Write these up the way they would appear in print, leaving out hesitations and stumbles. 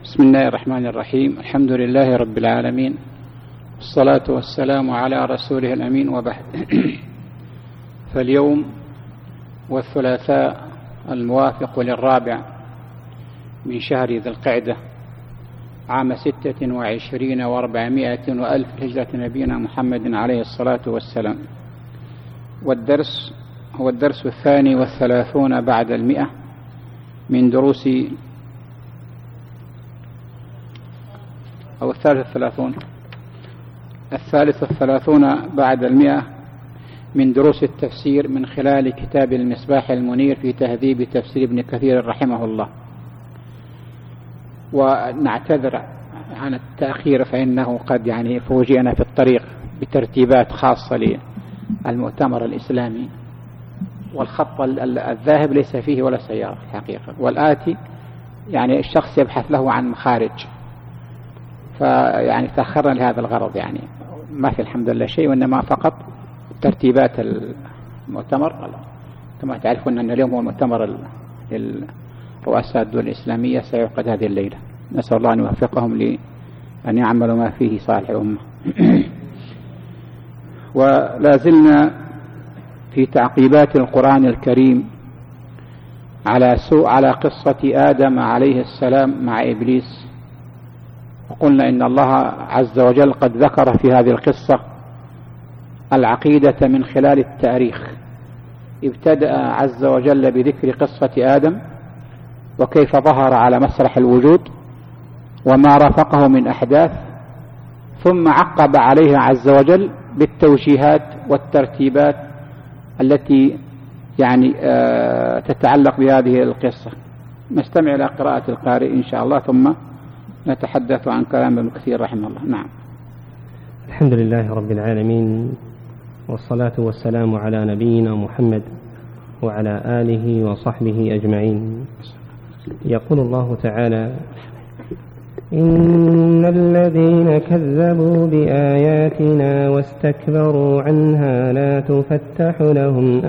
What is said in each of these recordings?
بسم الله الرحمن الرحيم. الحمد لله رب العالمين، والصلاة والسلام على رسوله الأمين، وبعد. فاليوم والثلاثاء الموافق للرابع من شهر ذي القعدة عام 26 و400 وألف هجرة نبينا محمد عليه الصلاة والسلام، والدرس هو الدرس 32 بعد 100 من دروس أو 33 بعد 100 من دروس التفسير من خلال كتاب المصباح المنير في تهذيب تفسير ابن كثير رحمه الله. ونعتذر عن التأخير فإنه قد فوجئنا في الطريق بترتيبات خاصة للمؤتمر الإسلامي، والخط الذاهب ليس فيه ولا سيارة الحقيقة، والآتي الشخص يبحث له عن مخارج، تأخرنا لهذا الغرض. ما في الحمد لله شيء، وإنما فقط ترتيبات المؤتمر. كما تعرفون أن اليوم هو المؤتمر للرؤساء الدول الإسلامية سيعقد هذه الليلة، نسأل الله أن يوفقهم لأن يعملوا ما فيه صالح الأمة. ولا زلنا في تعقيبات القرآن الكريم على قصة آدم عليه السلام مع إبليس، وقلنا إن الله عز وجل قد ذكر في هذه القصة العقيدة من خلال التاريخ. ابتدأ عز وجل بذكر قصة آدم وكيف ظهر على مسرح الوجود وما رافقه من أحداث، ثم عقب عليها عز وجل بالتوجيهات والترتيبات التي تتعلق بهذه القصة. نستمع إلى قراءة القارئ إن شاء الله، ثم نتحدث عن كلام ابن كثير رحمه الله. نعم. الحمد لله رب العالمين، والصلاة والسلام على نبينا محمد وعلى آله وصحبه أجمعين. يقول الله تعالى: إن الذين كذبوا بآياتنا واستكبروا عنها لا تفتح لهم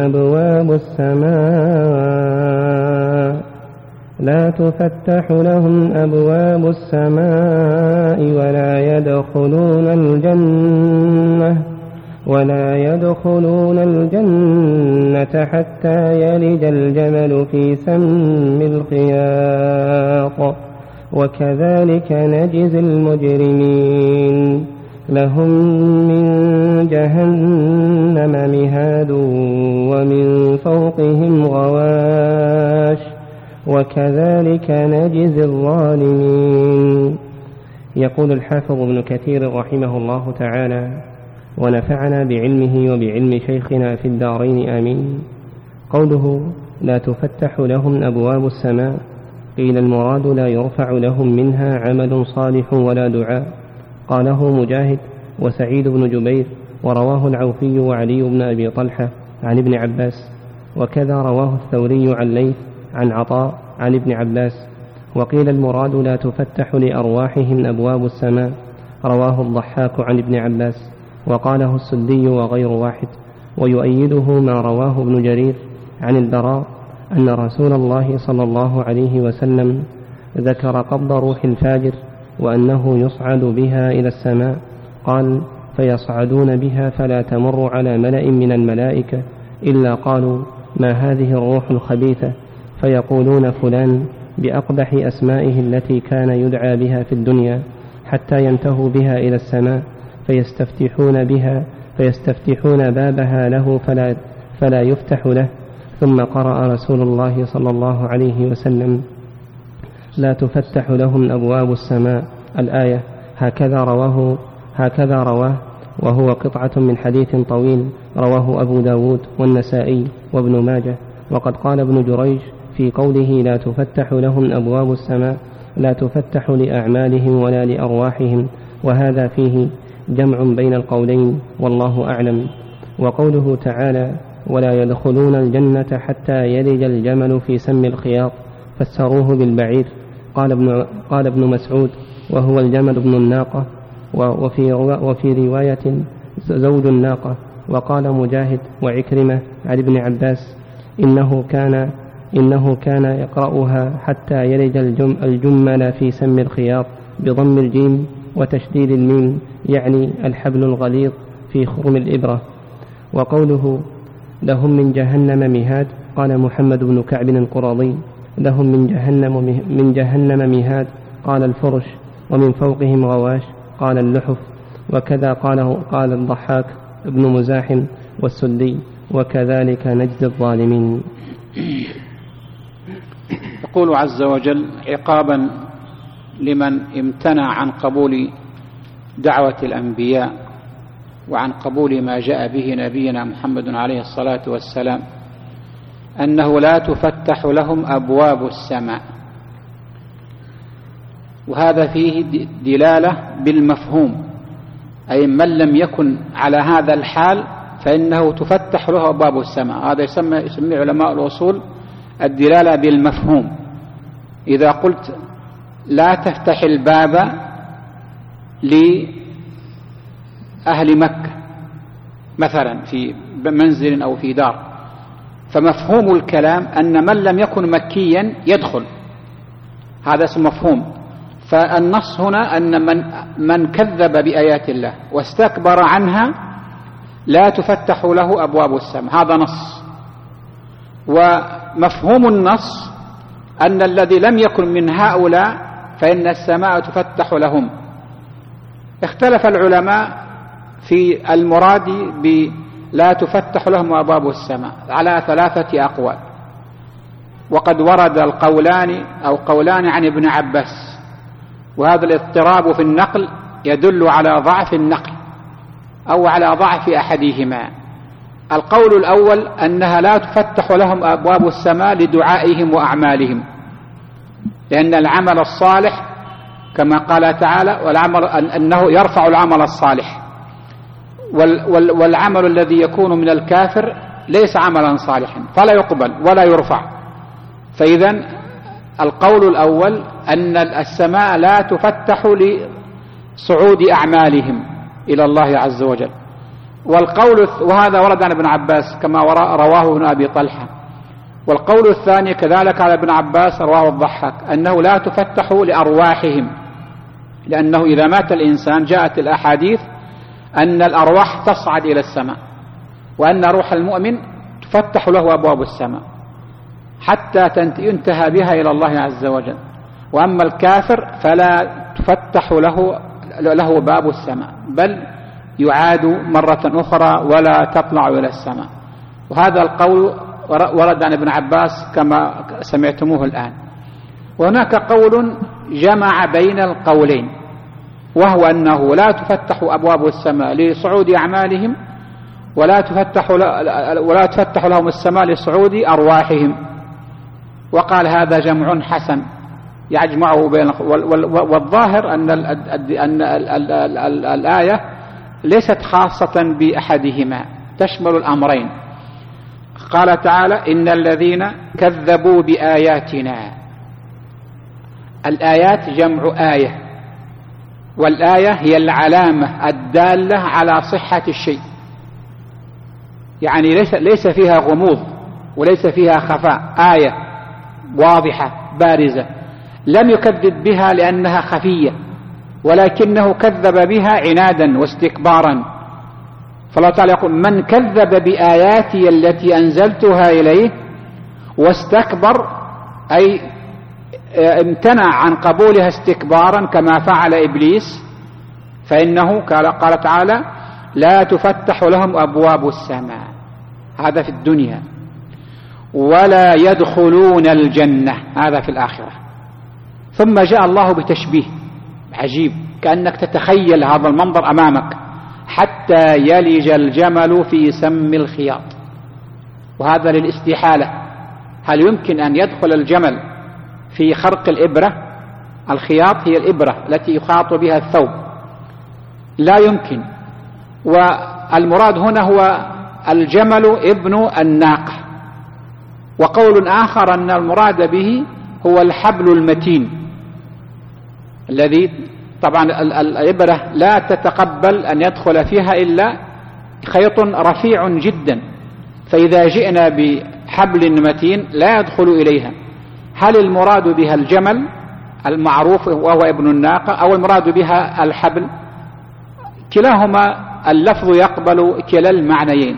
أبواب السماء ولا يدخلون الجنة حتى يلج الجمل في سم الخياط، وكذلك نجزي المجرمين. لهم من جهنم مهاد ومن فوقهم غواش، وكذلك نجزي الظالمين. يقول الحافظ ابن كثير رحمه الله تعالى: ونفعنا بعلمه وبعلم شيخنا في الدارين آمين. قوله لا تفتح لهم أبواب السماء، قيل المراد لا يرفع لهم منها عمل صالح ولا دعاء. قاله مجاهد وسعيد بن جبير، ورواه العوفي وعلي بن أبي طلحة عن ابن عباس، وكذا رواه الثوري عن ليث عن عطاء عن ابن عباس. وقيل المراد لا تفتح لأرواحهم أبواب السماء، رواه الضحاك عن ابن عباس، وقاله السدي وغير واحد. ويؤيده ما رواه ابن جرير عن البراء أن رسول الله صلى الله عليه وسلم ذكر قبض روح الفاجر وأنه يصعد بها إلى السماء. قال: فيصعدون بها فلا تمر على ملأ من الملائكة إلا قالوا: ما هذه الروح الخبيثة؟ فيقولون فلان، بأقبح أسمائه التي كان يدعى بها في الدنيا، حتى ينتهوا بها إلى السماء فيستفتحون بابها له فلا يفتح له. ثم قرأ رسول الله صلى الله عليه وسلم: لا تفتح لهم أبواب السماء، الآية. هكذا رواه، وهو قطعة من حديث طويل رواه أبو داود والنسائي وابن ماجه. وقد قال ابن جريج في قوله لا تفتح لهم أبواب السماء: لا تفتح لأعمالهم ولا لأرواحهم، وهذا فيه جمع بين القولين والله أعلم. وقوله تعالى: ولا يدخلون الجنة حتى يلج الجمل في سم الخياط، فسروه بالبعير. قال ابن مسعود: وهو الجمل ابن الناقة، وفي رواية زوج الناقة. وقال مجاهد وعكرمة عن ابن عباس: إنه كان إنه كان يقرأها حتى يلج الجمل في سم الخياط بضم الجيم وتشديد الميم، يعني الحبل الغليظ في خرم الإبرة. وقوله لهم من جهنم مهاد، قال محمد بن كعب القرظي لهم من جهنم مهاد، قال الفرش، ومن فوقهم غواش، قال اللحف. وكذا قال الضحاك ابن مزاحم والسدي، وكذلك نجزي الظالمين. يقول عز وجل عقابا لمن امتنع عن قبول دعوة الأنبياء وعن قبول ما جاء به نبينا محمد عليه الصلاة والسلام، أنه لا تفتح لهم أبواب السماء. وهذا فيه دلالة بالمفهوم، أي من لم يكن على هذا الحال فإنه تفتح له أبواب السماء. هذا يسمي علماء الأصول الدلالة بالمفهوم. إذا قلت لا تفتح الباب لأهل مكة مثلا في منزل أو في دار، فمفهوم الكلام أن من لم يكن مكيا يدخل، هذا اسم مفهوم. فالنص هنا أن من كذب بآيات الله واستكبر عنها لا تفتح له أبواب السماء، هذا نص. ومفهوم النص أن الذي لم يكن من هؤلاء فإن السماء تفتح لهم. اختلف العلماء في المراد بلا تفتح لهم أبواب السماء على 3 أقوال، وقد ورد قولان عن ابن عباس، وهذا الاضطراب في النقل يدل على ضعف النقل أو على ضعف أحدهما. القول الأول أنها لا تفتح لهم أبواب السماء لدعائهم وأعمالهم، لأن العمل الصالح كما قال تعالى والعمل أنه يرفع العمل الصالح، والعمل الذي يكون من الكافر ليس عملا صالحا فلا يقبل ولا يرفع. فإذن القول الأول أن السماء لا تفتح لصعود أعمالهم إلى الله عز وجل. وهذا ورد عن ابن عباس كما رواه ابن أبي طلحة. والقول الثاني كذلك على ابن عباس رواه الضحاك أنه لا تفتح لأرواحهم، لأنه إذا مات الإنسان جاءت الأحاديث أن الأرواح تصعد إلى السماء، وأن روح المؤمن تفتح له أبواب السماء حتى ينتهى بها إلى الله عز وجل. وأما الكافر فلا تفتح له باب السماء، بل يعاد مرة أخرى ولا تطلع إلى السماء. وهذا القول ورد عن ابن عباس كما سمعتموه الآن. وهناك قول جمع بين القولين، وهو أنه لا تفتح أبواب السماء لصعود أعمالهم ولا تفتح لهم السماء لصعود أرواحهم. وقال هذا جمع حسن يجمعه بين والظاهر أن الآية ليست خاصة بأحدهما، تشمل الأمرين. قال تعالى إن الذين كذبوا بآياتنا، الآيات جمع آية، والآية هي العلامة الدالة على صحة الشيء، يعني ليس فيها غموض وليس فيها خفاء، آية واضحة بارزة. لم يكذب بها لأنها خفية، ولكنه كذب بها عنادا واستكبارا. فالله تعالى يقول من كذب بآياتي التي أنزلتها إليه واستكبر، أي امتنع عن قبولها استكبارا كما فعل إبليس، فإنه قال تعالى لا تفتح لهم أبواب السماء، هذا في الدنيا، ولا يدخلون الجنة، هذا في الآخرة. ثم جاء الله بتشبيه عجيب، كأنك تتخيل هذا المنظر أمامك، حتى يلج الجمل في سم الخياط. وهذا للاستحالة، هل يمكن أن يدخل الجمل في خرق الإبرة؟ الخياط هي الإبرة التي يخاط بها الثوب، لا يمكن. والمراد هنا هو الجمل ابن الناقة. وقول آخر أن المراد به هو الحبل المتين الذي طبعا الإبرة لا تتقبل أن يدخل فيها إلا خيط رفيع جدا، فإذا جئنا حبل متين لا يدخل إليها. هل المراد بها الجمل المعروف وهو ابن الناقة أو المراد بها الحبل؟ كلاهما اللفظ يقبل كلا المعنيين.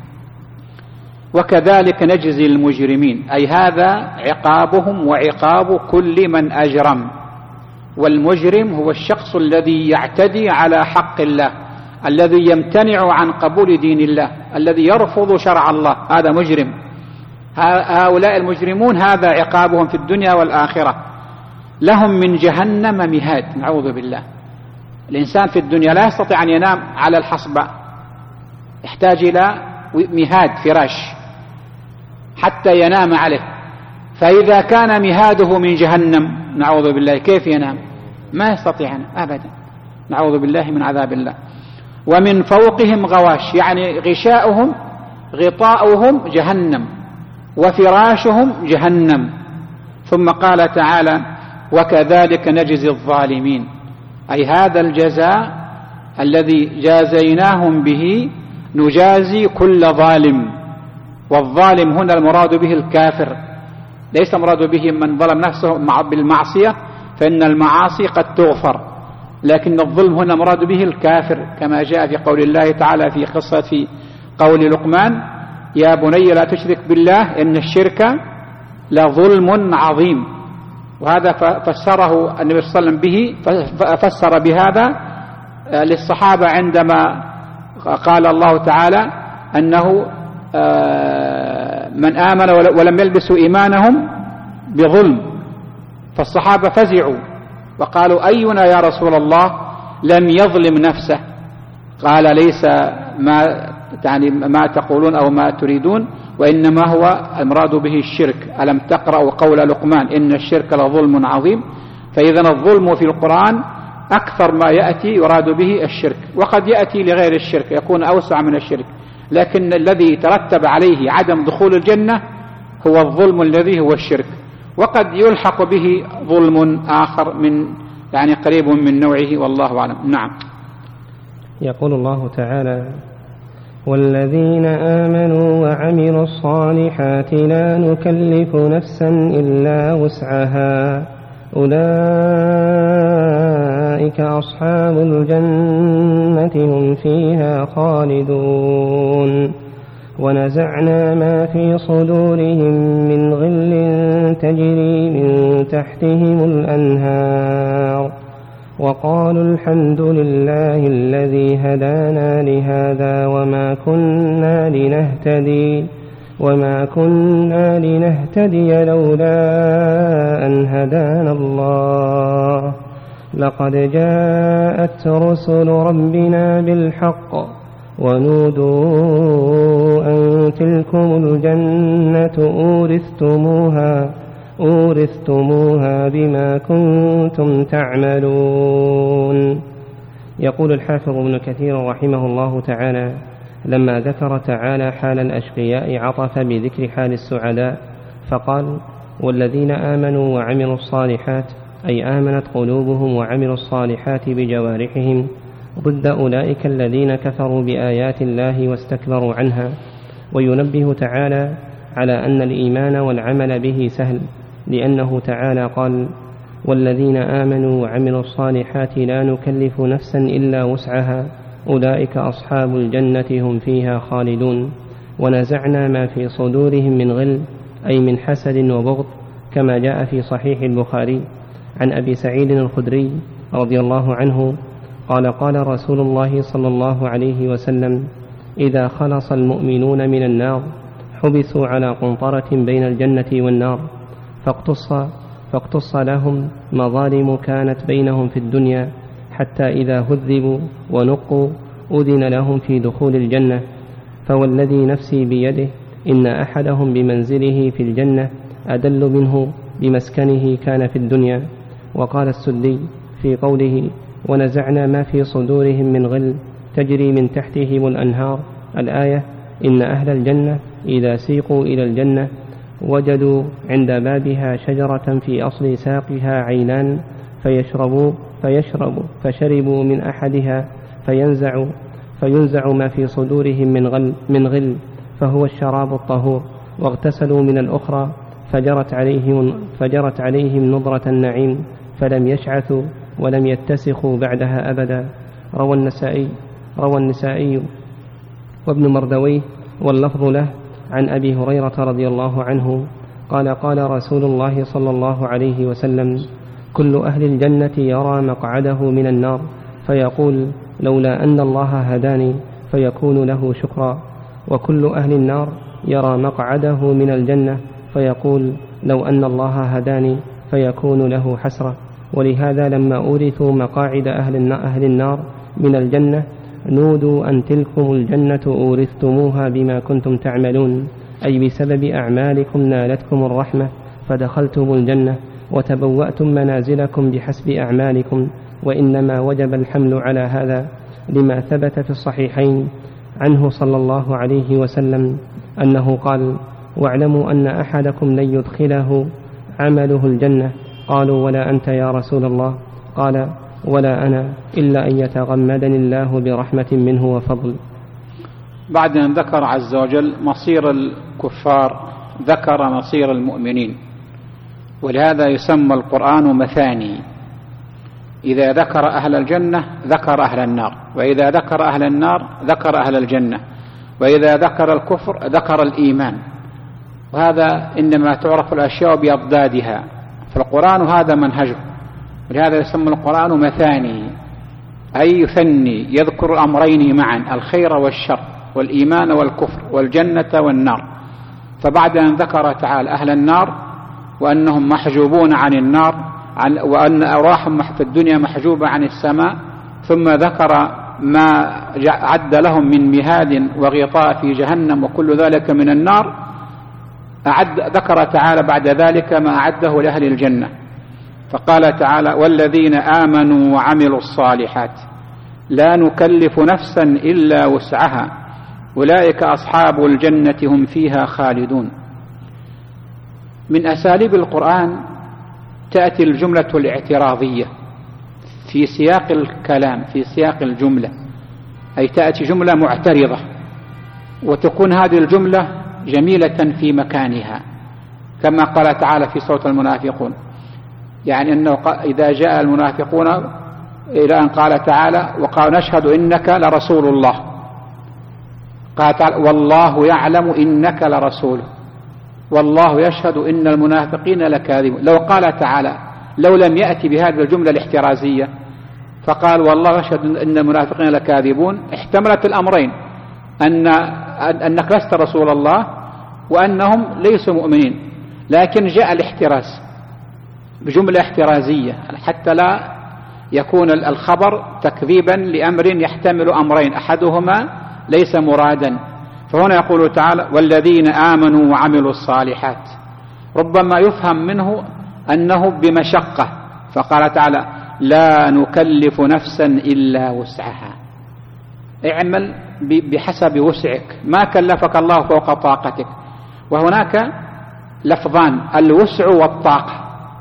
وكذلك نجزي المجرمين، أي هذا عقابهم وعقاب كل من أجرم. والمجرم هو الشخص الذي يعتدي على حق الله، الذي يمتنع عن قبول دين الله، الذي يرفض شرع الله، هذا مجرم. هؤلاء المجرمون هذا عقابهم في الدنيا والآخرة. لهم من جهنم مهاد، نعوذ بالله. الإنسان في الدنيا لا يستطيع أن ينام على الحصبة، يحتاج إلى مهاد فراش حتى ينام عليه. فإذا كان مهاده من جهنم نعوذ بالله كيف ينام؟ ما يستطيع أبدا، نعوذ بالله من عذاب الله. ومن فوقهم غواش، يعني غشاؤهم غطاؤهم جهنم وفراشهم جهنم. ثم قال تعالى وكذلك نجزي الظالمين، أي هذا الجزاء الذي جازيناهم به نجازي كل ظالم. والظالم هنا المراد به الكافر، ليس مراد به من ظلم نفسه بالمعصية، فإن المعاصي قد تغفر، لكن الظلم هنا مراد به الكافر، كما جاء في قول الله تعالى في قصة قول لقمان يا بني لا تشرك بالله إن الشرك لظلم عظيم. وهذا فسره النبي صلى الله عليه وسلم به، فسر بهذا للصحابة عندما قال الله تعالى أنه من آمن ولم يلبسوا إيمانهم بظلم. فالصحابة فزعوا وقالوا أينا يا رسول الله لم يظلم نفسه؟ قال ليس ما تقولون أو ما تريدون، وإنما هو المراد به الشرك. ألم تقرأوا قول لقمان إن الشرك لظلم عظيم؟ فإذا الظلم في القرآن أكثر ما يأتي يراد به الشرك، وقد يأتي لغير الشرك يكون أوسع من الشرك، لكن الذي ترتب عليه عدم دخول الجنة هو الظلم الذي هو الشرك. وقد يلحق به ظلم آخر من يعني قريب من نوعه، والله أعلم. نعم. يقول الله تعالى والذين آمنوا وعملوا الصالحات لا نكلف نفسا إلا وسعها أولئك أصحاب الجنة هم فيها خالدون ونزعنا ما في صدورهم من غل تجري من تحتهم الأنهار وقالوا الحمد لله الذي هدانا لهذا وما كنا لنهتدي لولا أن هدانا الله لقد جاءت رسل ربنا بالحق ونودوا أن تلكم الجنة أورثتموها بما كنتم تعملون. يقول الحافظ ابن كثير رحمه الله تعالى لما ذكر تعالى حال الأشقياء عطف بذكر حال السعداء فقال والذين آمنوا وعملوا الصالحات، أي آمنت قلوبهم وعملوا الصالحات بجوارحهم، ضد أولئك الذين كفروا بآيات الله واستكبروا عنها. وينبه تعالى على أن الإيمان والعمل به سهل، لأنه تعالى قال والذين آمنوا وعملوا الصالحات لا نكلف نفسا إلا وسعها أولئك أصحاب الجنة هم فيها خالدون ونزعنا ما في صدورهم من غل، أي من حسد وبغض، كما جاء في صحيح البخاري عن أبي سعيد الخدري رضي الله عنه قال قال رسول الله صلى الله عليه وسلم إذا خلص المؤمنون من النار حبسوا على قنطرة بين الجنة والنار فاقتص لهم مظالم كانت بينهم في الدنيا، حتى إذا هذبوا ونقوا أذن لهم في دخول الجنة. فوالذي نفسي بيده إن أحدهم بمنزله في الجنة أدل منه بمسكنه كان في الدنيا. وقال السدي في قوله ونزعنا ما في صدورهم من غل تجري من تحتهم الأنهار الآية إن أهل الجنة إذا سيقوا إلى الجنة وجدوا عند بابها شجرة في أصل ساقها عينان فشربوا من أحدها فينزع ما في صدورهم من غل فهو الشراب الطهور، واغتسلوا من الأخرى فجرت عليهم نضرة النعيم فلم يشعثوا ولم يتسخوا بعدها أبدا. روى النسائي وابن مردويه واللفظ له عن أبي هريرة رضي الله عنه قال قال رسول الله صلى الله عليه وسلم: كل أهل الجنة يرى مقعده من النار فيقول: لولا أن الله هداني، فيكون له شكرا. وكل أهل النار يرى مقعده من الجنة فيقول: لو أن الله هداني، فيكون له حسرة. ولهذا لما أورثوا مقاعد أهل النار من الجنة نودوا أن تلكم الجنة أورثتموها بما كنتم تعملون، أي بسبب أعمالكم نالتكم الرحمة فدخلتم الجنة وتبوأتم منازلكم بحسب أعمالكم. وإنما وجب الحمل على هذا لما ثبت في الصحيحين عنه صلى الله عليه وسلم أنه قال: واعلموا أن أحدكم لن يدخله عمله الجنة. قالوا: ولا أنت يا رسول الله؟ قال: ولا أنا، إلا أن يتغمدني الله برحمة منه وفضل. بعد أن ذكر عز وجل مصير الكفار ذكر مصير المؤمنين، ولهذا يسمى القرآن مثاني. إذا ذكر أهل الجنة ذكر أهل النار، وإذا ذكر أهل النار ذكر أهل الجنة، وإذا ذكر الكفر ذكر الإيمان. وهذا إنما تعرف الأشياء بأضدادها، فالقرآن هذا منهجه، ولهذا يسمى القرآن مثاني، أي يثني، يذكر الأمرين معا، الخير والشر، والإيمان والكفر، والجنة والنار. فبعد أن ذكر تعالى أهل النار وأنهم محجوبون عن النار، وأن أرواحهم في الدنيا محجوبة عن السماء، ثم ذكر ما عد لهم من مهاد وغطاء في جهنم وكل ذلك من النار، ذكر تعالى بعد ذلك ما أعده لأهل الجنة، فقال تعالى: والذين آمنوا وعملوا الصالحات لا نكلف نفسا إلا وسعها أولئك أصحاب الجنة هم فيها خالدون. من أساليب القرآن تأتي الجملة الاعتراضية في سياق الكلام، في سياق الجملة، أي تأتي جملة معترضة، وتكون هذه الجملة جميلة في مكانها، كما قال تعالى في سورة المنافقون، يعني أنه إذا جاء المنافقون إلى أن قال تعالى: وقال نشهد إنك لرسول الله، قال تعالى: والله يعلم إنك لرسوله والله يشهد إن المنافقين لكاذبون. لو قال تعالى لو لم يأتي بهذه الجملة الاحترازية فقال: والله يشهد إن المنافقين لكاذبون، احتملت الأمرين، أنك لست رسول الله وأنهم ليسوا مؤمنين، لكن جاء الاحتراز بجملة احترازية حتى لا يكون الخبر تكذيبا لأمر يحتمل أمرين أحدهما ليس مرادا. فهنا يقول تعالى: والذين آمنوا وعملوا الصالحات، ربما يفهم منه أنه بمشقة، فقال تعالى: لا نكلف نفسا إلا وسعها، اعمل بحسب وسعك، ما كلفك الله فوق طاقتك. وهناك لفظان: الوسع والطاقة.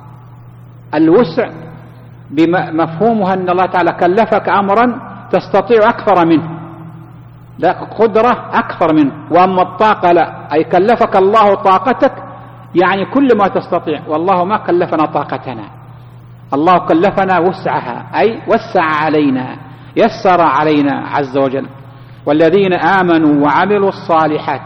الوسع بمفهومها أن الله تعالى كلفك أمرا تستطيع أكثر منه، لا قدرة أكثر منه. وأما الطاقة لا، أي كلفك الله طاقتك، يعني كل ما تستطيع، والله ما كلفنا طاقتنا، الله كلفنا وسعها، أي وسع علينا، يسر علينا عز وجل. والذين آمنوا وعملوا الصالحات،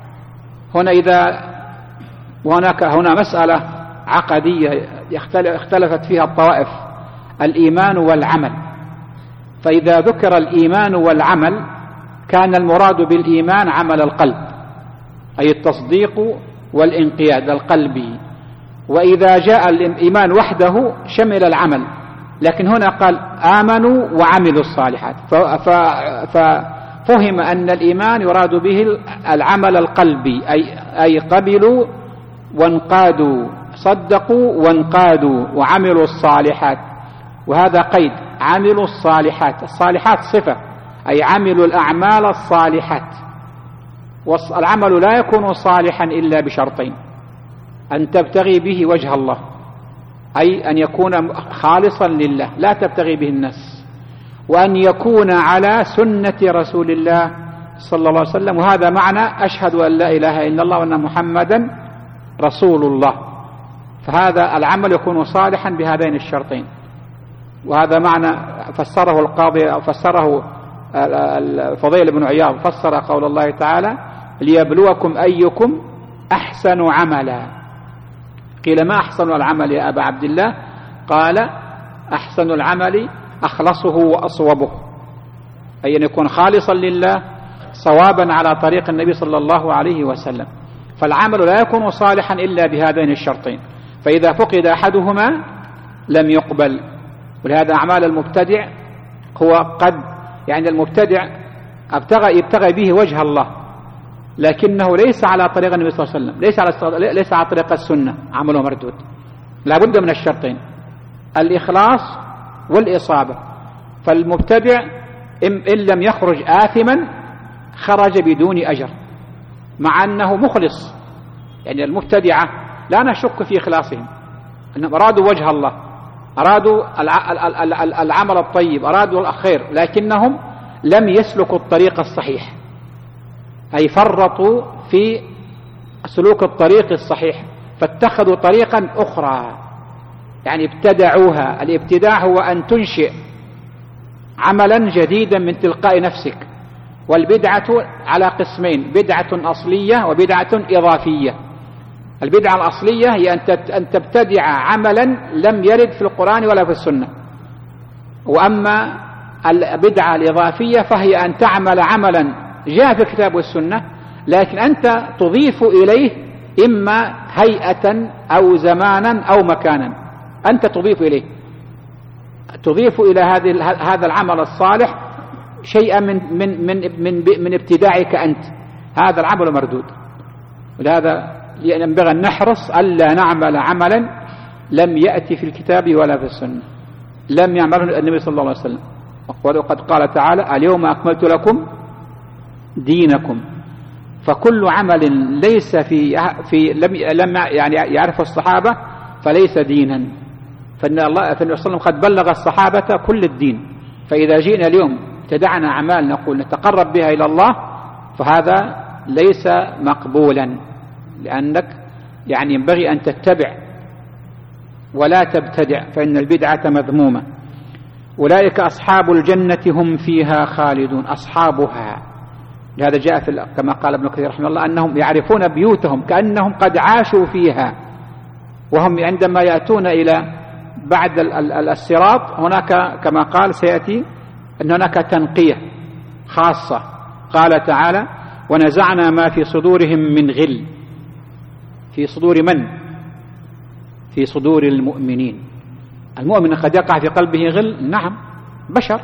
هنا مسألة عقدية اختلفت فيها الطوائف، الإيمان والعمل. فإذا ذكر الإيمان والعمل كان المراد بالإيمان عمل القلب، أي التصديق والانقياد القلبي، وإذا جاء الإيمان وحده شمل العمل، لكن هنا قال آمنوا وعملوا الصالحات، ففهم أن الإيمان يراد به العمل القلبي، أي قبلوا وانقادوا، صدقوا وانقادوا وعملوا الصالحات. وهذا قيد، عملوا الصالحات، الصالحات صفة، أي عملوا الأعمال الصالحات. والعمل لا يكون صالحا إلا بشرطين: أن تبتغي به وجه الله، أي أن يكون خالصا لله لا تبتغي به الناس، وأن يكون على سنة رسول الله صلى الله عليه وسلم، وهذا معنى أشهد أن لا إله إلا الله وأن محمدا رسول الله. فهذا العمل يكون صالحا بهذين الشرطين. وهذا معنى فسره القاضي أو فسره الفضيل بن عياض، فسر قول الله تعالى ليبلوكم أيكم أحسن عملا. قيل ما أحسن العمل يا أبا عبد الله؟ قال أحسن العمل أخلصه وأصوبه، أي أن يكون خالصا لله صوابا على طريق النبي صلى الله عليه وسلم. فالعمل لا يكون صالحا إلا بهذين الشرطين، فإذا فقد أحدهما لم يقبل. ولهذا أعمال المبتدع هو قد يعني المبتدع يبتغي به وجه الله، لكنه ليس على طريق النبي صلى الله عليه وسلم، ليس على طريق السنة، عمله مردود. لا بد من الشرطين، الإخلاص والإصابة. فالمبتدع إن لم يخرج آثما خرج بدون أجر، مع أنه مخلص. يعني المبتدعة لا نشك في إخلاصهم، أنهم أرادوا وجه الله، أرادوا العمل الطيب، أرادوا الخير، لكنهم لم يسلكوا الطريق الصحيح، أي فرطوا في سلوك الطريق الصحيح فاتخذوا طريقا أخرى، يعني ابتدعوها. الابتداع هو أن تنشئ عملا جديدا من تلقاء نفسك. والبدعة على قسمين: بدعة أصلية وبدعة إضافية. البدعة الأصلية هي أن تبتدع عملا لم يرد في القرآن ولا في السنة. وأما البدعة الإضافية فهي أن تعمل عملا جاء في الكتاب والسنة، لكن أنت تضيف إليه إما هيئة أو زمانا أو مكانا، أنت تضيف إلى هذا العمل الصالح شيئا من ابتداعك أنت. هذا العمل مردود. ولهذا ينبغي أن نحرص ألا نعمل عملا لم يأتي في الكتاب ولا في السنة، لم يعمله النبي صلى الله عليه وسلم. وقد قال تعالى: اليوم أكملت لكم دينكم. فكل عمل ليس في لم يعني يعرفه الصحابة فليس دينا. فالنبي صلى الله عليه وسلم قد بلغ الصحابة كل الدين. فإذا جئنا اليوم ابتدعنا أعمال نقول نتقرب بها إلى الله فهذا ليس مقبولا، لأنك يعني ينبغي أن تتبع ولا تبتدع، فإن البدعة مذمومة. أولئك أصحاب الجنة هم فيها خالدون. أصحابها، لهذا جاء كما قال ابن كثير رحمه الله أنهم يعرفون بيوتهم كأنهم قد عاشوا فيها. وهم عندما يأتون إلى بعد الصراط هناك كما قال سيأتي أن هناك تنقية خاصة. قال تعالى: ونزعنا ما في صدورهم من غل. في صدور من؟ في صدور المؤمنين. المؤمن قد يقع في قلبه غل، نعم، بشر،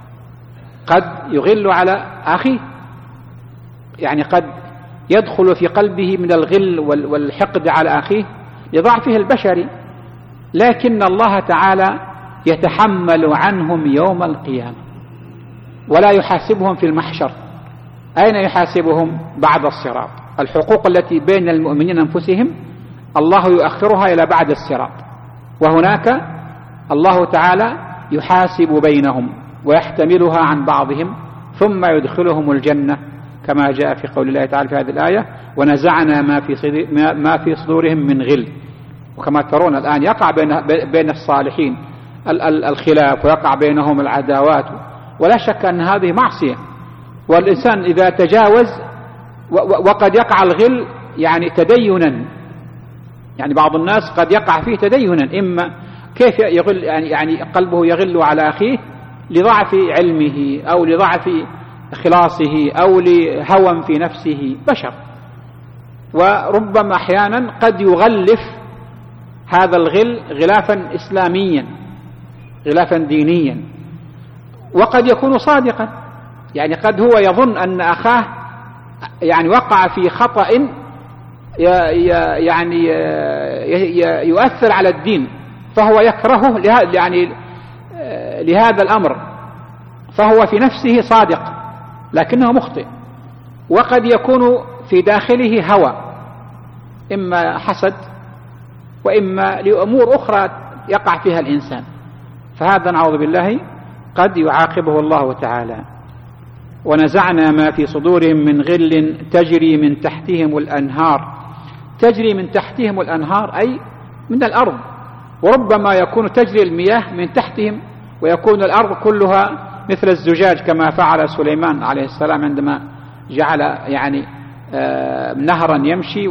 قد يغل على أخيه، يعني قد يدخل في قلبه من الغل والحقد على أخيه لضعفه البشري، لكن الله تعالى يتحمل عنهم يوم القيامة ولا يحاسبهم في المحشر. أين يحاسبهم؟ بعد الصراط. الحقوق التي بين المؤمنين أنفسهم الله يؤخرها إلى بعد الصراط، وهناك الله تعالى يحاسب بينهم ويحتملها عن بعضهم ثم يدخلهم الجنة، كما جاء في قول الله تعالى في هذه الآية: ونزعنا ما في صدورهم من غل. وكما ترون الآن يقع بين الصالحين الخلاف ويقع بينهم العداوات، ولا شك أن هذه معصية. والإنسان إذا تجاوز وقد يقع الغل يعني تدينا، يعني بعض الناس قد يقع فيه تدينا، إما كيف يغل يعني قلبه يغل على أخيه لضعف علمه أو لضعف إخلاصه أو لهوى في نفسه، بشر. وربما أحيانا قد يغلف هذا الغل غلافا إسلاميا، غلافا دينيا، وقد يكون صادقا، يعني قد هو يظن أن أخاه يعني وقع في خطأ يعني يؤثر على الدين، فهو يكرهه يعني لهذا الأمر، فهو في نفسه صادق لكنه مخطئ. وقد يكون في داخله هوى، إما حسد وإما لأمور أخرى يقع فيها الإنسان، فهذا نعوذ بالله قد يعاقبه الله تعالى. ونزعنا ما في صدورهم من غل تجري من تحتهم الأنهار. تجري من تحتهم الأنهار أي من الأرض، وربما يكون تجري المياه من تحتهم ويكون الأرض كلها مثل الزجاج كما فعل سليمان عليه السلام عندما جعل يعني نهرا يمشي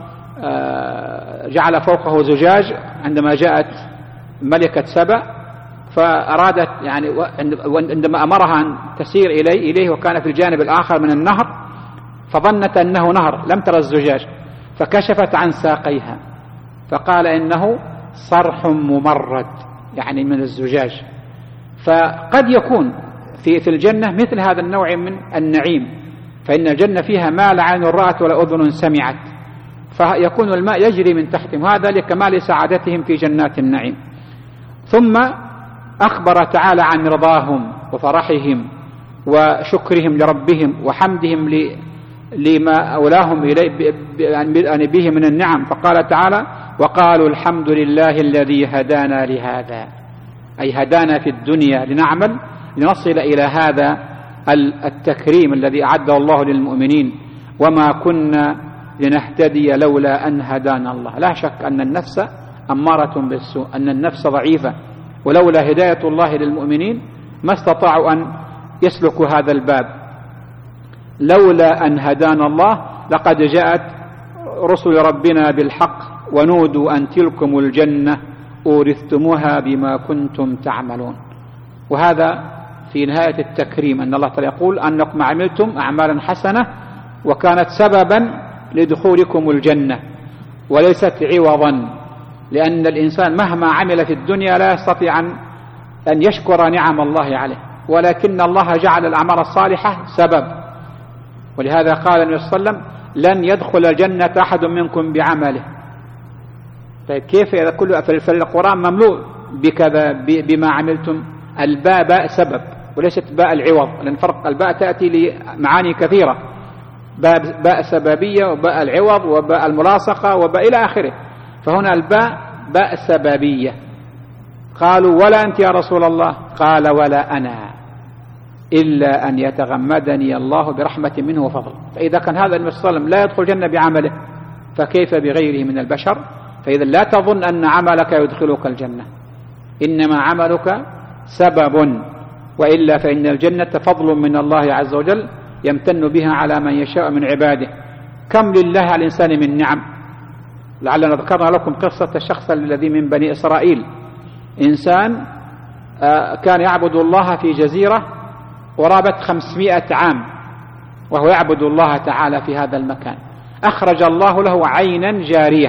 وجعل فوقه زجاج عندما جاءت ملكة سبأ فأرادت يعني عندما أمرها أن تسير إليه وكان في الجانب الآخر من النهر فظنت أنه نهر لم ترى الزجاج فكشفت عن ساقيها فقال إنه صرح ممرد يعني من الزجاج. فقد يكون في الجنة مثل هذا النوع من النعيم، فإن الجنة فيها ما لا عين رأت ولا أذن سمعت، فيكون الماء يجري من تحتهم، هذا لكمال سعادتهم في جنات النعيم. ثم أخبر تعالى عن رضاهم وفرحهم وشكرهم لربهم وحمدهم لما أولاهم إليه به من النعم، فقال تعالى وقالوا الحمد لله الذي هدانا لهذا، أي هدانا في الدنيا لنعمل لنصل إلى هذا التكريم الذي أعده الله للمؤمنين، وما كنا لنهتدي لولا أن هدانا الله. لا شك أن النفس أمارة بالسوء، أن النفس ضعيفة، ولولا هداية الله للمؤمنين ما استطاعوا أن يسلكوا هذا الباب. لولا أن هدانا الله لقد جاءت رسل ربنا بالحق ونودوا أن تلكم الجنة أورثتموها بما كنتم تعملون. وهذا في نهاية التكريم أن الله تعالى يقول أنكم عملتم أعمالا حسنة وكانت سببا لدخولكم الجنة وليست عوضا، لأن الإنسان مهما عمل في الدنيا لا يستطيع أن يشكر نعم الله عليه، ولكن الله جعل الأعمال الصالحة سبب. ولهذا قال النبي صلى الله عليه وسلم لن يدخل الجنة أحد منكم بعمله. طيب كيف إذا كل في القرآن مملوء بكذا بما عملتم؟ الباء باء سبب وليست باء العوض، لأن فرق الباء تأتي لمعاني كثيرة، باء سببية وباء العوض وباء الملاصقة وباء إلى آخره، فهنا الباء باء سببية. قالوا ولا أنت يا رسول الله؟ قال ولا أنا إلا أن يتغمدني الله برحمة منه وفضل. فإذا كان هذا النبي صلى الله عليه وسلم لا يدخل الجنة بعمله فكيف بغيره من البشر؟ فإذا لا تظن أن عملك يدخلك الجنة، إنما عملك سبب، وإلا فإن الجنة فضل من الله عز وجل يمتن بها على من يشاء من عباده. كم لله على الإنسان من نعم. لعلنا ذكرنا لكم قصة الشخص الذي من بني إسرائيل، إنسان كان يعبد الله في جزيرة قرابة 500 عام وهو يعبد الله تعالى في هذا المكان. أخرج الله له عينا جارية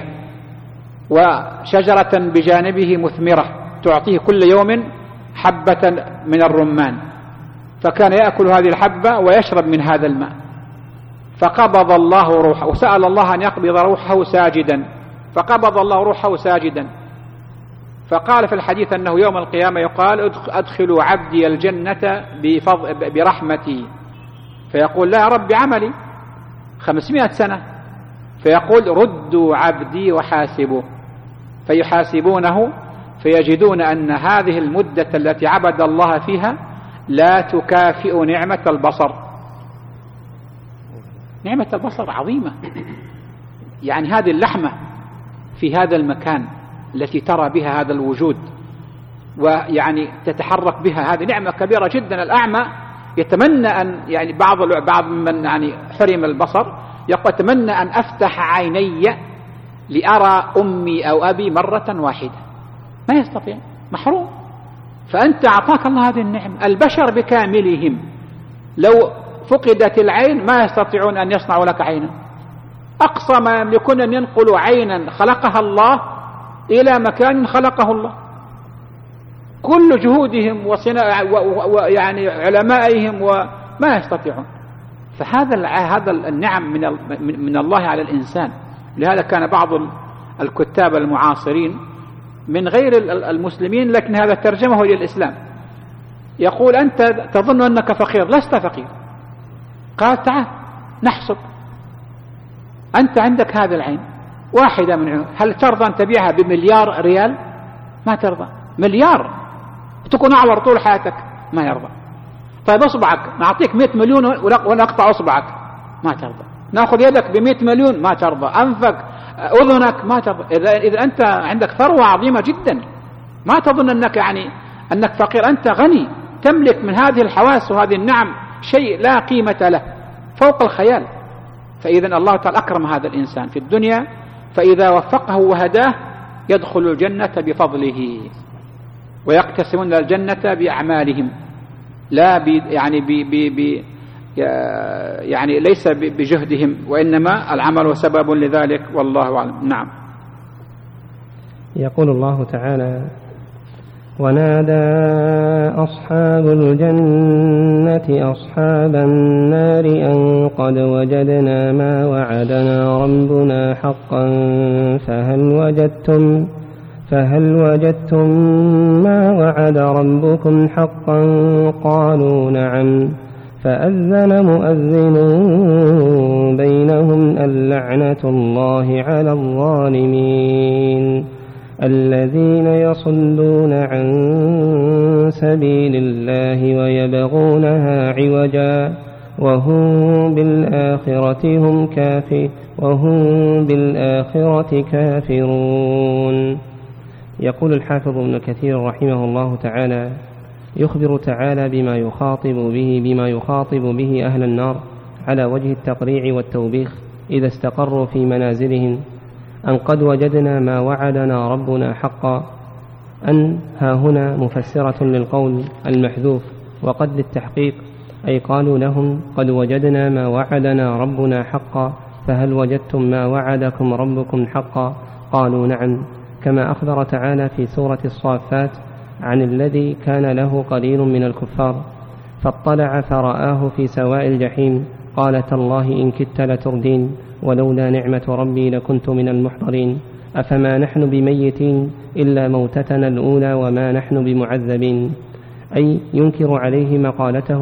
وشجرة بجانبه مثمرة تعطيه كل يوم حبة من الرمان، فكان يأكل هذه الحبة ويشرب من هذا الماء. فقبض الله روحه وسأل الله أن يقبض روحه ساجدا، فقبض الله روحه ساجدا. فقال في الحديث أنه يوم القيامة يقال أدخلوا عبدي الجنة برحمتي، فيقول لا يا رب عملي 500 سنة، فيقول ردوا عبدي وحاسبوه، فيحاسبونه فيجدون أن هذه المدة التي عبد الله فيها لا تكافئ نعمة البصر. نعمة البصر عظيمة، يعني هذه اللحمة في هذا المكان التي ترى بها هذا الوجود ويعني تتحرك بها، هذه نعمة كبيرة جدا. الأعمى يتمنى أن يعني بعض من يعني حرم البصر يقول أتمنى أن أفتح عيني لأرى أمي أو أبي مرة واحدة، ما يستطيع، محروم. فأنت أعطاك الله هذه النعمة. البشر بكاملهم لو فقدت العين ما يستطيعون أن يصنعوا لك عينا، أقصى ما يملكون أن ينقلوا عينا خلقها الله إلى مكان خلقه الله. كل جهودهم ويعني علمائهم وما يستطيعون. فهذا النعم من الله على الإنسان. لهذا كان بعض الكتاب المعاصرين من غير المسلمين لكن هذا ترجمه للإسلام يقول أنت تظن أنك فقير، لست فقير. قال تعال نحسب، أنت عندك هذا العين واحدة من عيون، هل ترضى أن تبيعها ب1,000,000 ريال؟ ما ترضى. 1,000,000 تكون أعور طول حياتك، ما يرضى. طيب أصبعك نعطيك 100 مليون ونقطع أصبعك، ما ترضى. نأخذ يدك ب100 مليون، ما ترضى. أنفك، أذنك، ما ترضى. إذا أنت عندك ثروة عظيمة جدا، ما تظن أنك فقير، أنت غني، تملك من هذه الحواس وهذه النعم شيء لا قيمة له فوق الخيال. فإذا الله تعالى أكرم هذا الإنسان في الدنيا، فإذا وفقه وهداه يدخل الجنة بفضله، ويقتسمون الجنة بأعمالهم، لا يعني ليس بجهدهم، وإنما العمل سبب لذلك، والله أعلم. نعم. يقول الله تعالى: ونادى أصحاب الجنة أصحاب النار أن قد وجدنا ما وعدنا ربنا حقا فهل وجدتم ما وعد ربكم حقا؟ قالوا نعم. فأذن مؤذن بينهم اللعنة الله على الظالمين الذين يصدون عن سبيل الله ويبغونها عوجا وهم بالآخرة كافرون. يقول الحافظ ابن كثير رحمه الله تعالى: يخبر تعالى بما يخاطب به أهل النار على وجه التقريع والتوبيخ إذا استقروا في منازلهم، أن قد وجدنا ما وعدنا ربنا حقا. أن ها هنا مفسرة للقول المحذوف، وقد للتحقيق، أي قالوا لهم: قد وجدنا ما وعدنا ربنا حقا، فهل وجدتم ما وعدكم ربكم حقا؟ قالوا نعم، كما أخبر تعالى في سورة الصافات عن الذي كان له قليل من الكفار فاطلع فرآه في سواء الجحيم قال: تالله إن كدت لتردين ولولا نعمة ربي لكنت من المحضرين أفما نحن بميتين إلا موتتنا الأولى وما نحن بمعذبين. أي ينكر عليه مقالته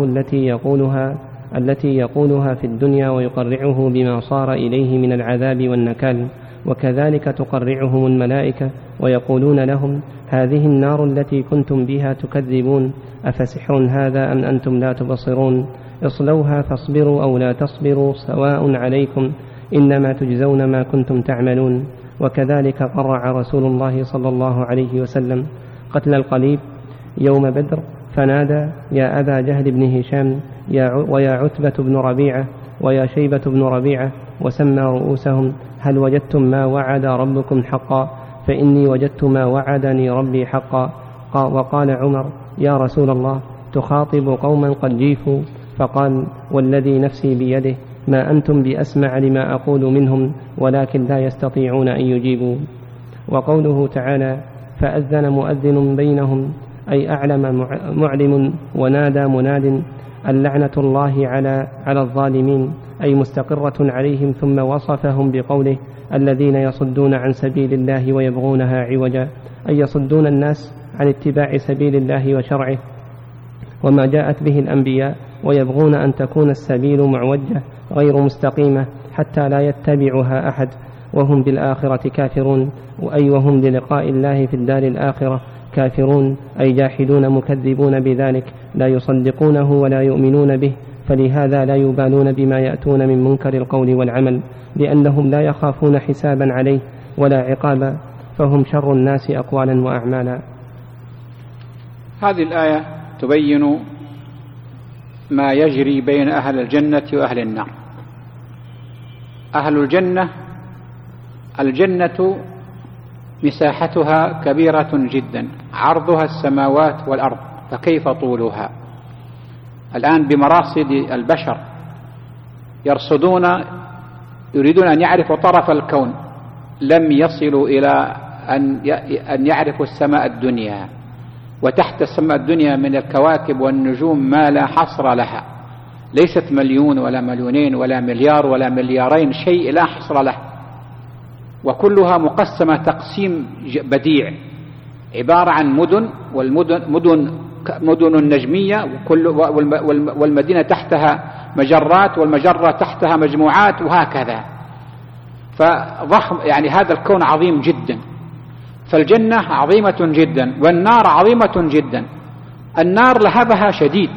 التي يقولها في الدنيا ويقرعه بما صار إليه من العذاب والنكال. وكذلك تقرعهم الملائكة ويقولون لهم: هذه النار التي كنتم بها تكذبون أفسحر هذا أم أنتم لا تبصرون اصلوها فاصبروا أو لا تصبروا سواء عليكم إنما تجزون ما كنتم تعملون. وكذلك قرع رسول الله صلى الله عليه وسلم قتل القليب يوم بدر فنادى: يا أبا جهل بن هشام ويا عتبة بن ربيعة ويا شيبة بن ربيعة، وسمى رؤوسهم: هل وجدتم ما وعد ربكم حقا؟ فإني وجدت ما وعدني ربي حقا. وقال عمر: يا رسول الله تخاطب قوما قد جيفوا؟ فقال: والذي نفسي بيده ما أنتم بأسمع لما أقول منهم ولكن لا يستطيعون أن يجيبوا. وقوله تعالى: فأذن مؤذن بينهم، أي أعلم معلم ونادى مناد اللعنة الله على الظالمين، أي مستقرة عليهم. ثم وصفهم بقوله: الذين يصدون عن سبيل الله ويبغونها عوجا، أي يصدون الناس عن اتباع سبيل الله وشرعه وما جاءت به الأنبياء، ويبغون أن تكون السبيل معوجة غير مستقيمة حتى لا يتبعها أحد، وهم بالآخرة كافرون، أي وهم للقاء الله في الدار الآخرة كافرون، أي جاحدون مكذبون بذلك، لا يصدقونه ولا يؤمنون به، فلهذا لا يبالون بما يأتون من منكر القول والعمل، لأنهم لا يخافون حسابا عليه ولا عقابا، فهم شر الناس أقوالا وأعمالا. هذه الآية تبين ما يجري بين أهل الجنة وأهل النار. أهل الجنة مساحتها كبيرة جدا، عرضها السماوات والأرض، فكيف طولها؟ الآن بمراصد البشر يريدون أن يعرفوا طرف الكون، لم يصلوا إلى أن يعرفوا السماء الدنيا، وتحت السماء الدنيا من الكواكب والنجوم ما لا حصر لها، ليست مليون ولا مليونين ولا مليار ولا مليارين، شيء لا حصر له، وكلها مقسمة تقسيم بديع، عبارة عن مدن، مدن نجمية، والمدينة تحتها مجرات، والمجرة تحتها مجموعات، وهكذا. فضخم، يعني هذا الكون عظيم جدا. فالجنة عظيمة جدا، والنار عظيمة جدا. النار لهبها شديد،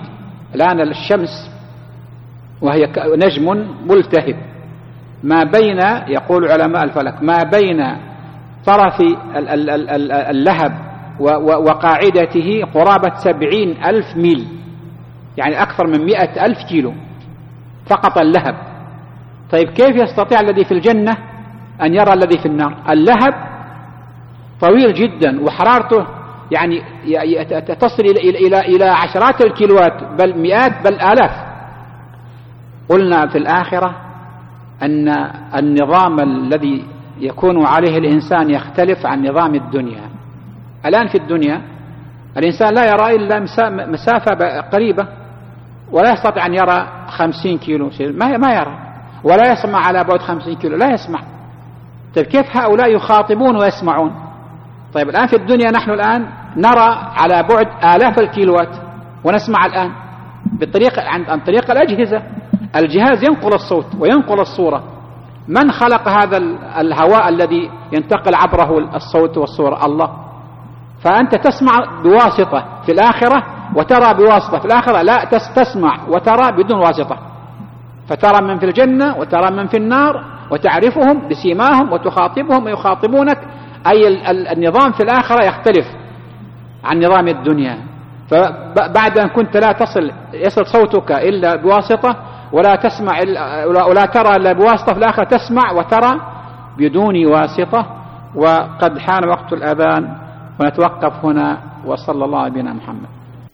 الآن الشمس وهي نجم ملتهب ما بين، يقول علماء الفلك، ما بين طرف اللهب وقاعدته قرابة 70,000 ميل، يعني أكثر من 100,000 كيلو فقط اللهب. طيب كيف يستطيع الذي في الجنة أن يرى الذي في النار؟ اللهب طويل جدا وحرارته يعني تصل إلى عشرات الكيلوات، بل مئات بل آلاف. قلنا في الآخرة أن النظام الذي يكون عليه الإنسان يختلف عن نظام الدنيا. الآن في الدنيا الإنسان لا يرى إلا مسافة قريبة، ولا يستطيع أن يرى 50 كيلو، ما يرى، ولا يسمع على بعد 50 كيلو، لا يسمع. طيب كيف هؤلاء يخاطبون ويسمعون؟ طيب الآن في الدنيا نحن الآن نرى على بعد آلاف الكيلوات ونسمع الآن عن طريق الأجهزة. الجهاز ينقل الصوت وينقل الصورة. من خلق هذا الهواء الذي ينتقل عبره الصوت والصورة؟ الله. فأنت تسمع بواسطة في الآخرة وترى بواسطة في الآخرة، لا تسمع وترى بدون واسطة. فترى من في الجنة وترى من في النار وتعرفهم بسيماهم وتخاطبهم ويخاطبونك. أي النظام في الآخرة يختلف عن نظام الدنيا. فبعد أن كنت لا يصل صوتك إلا بواسطة، ولا تسمع ولا ترى إلا بواسطة، في الآخرة تسمع وترى بدون واسطة. وقد حان وقت الأذان ونتوقف هنا، وصلى الله على نبينا محمد.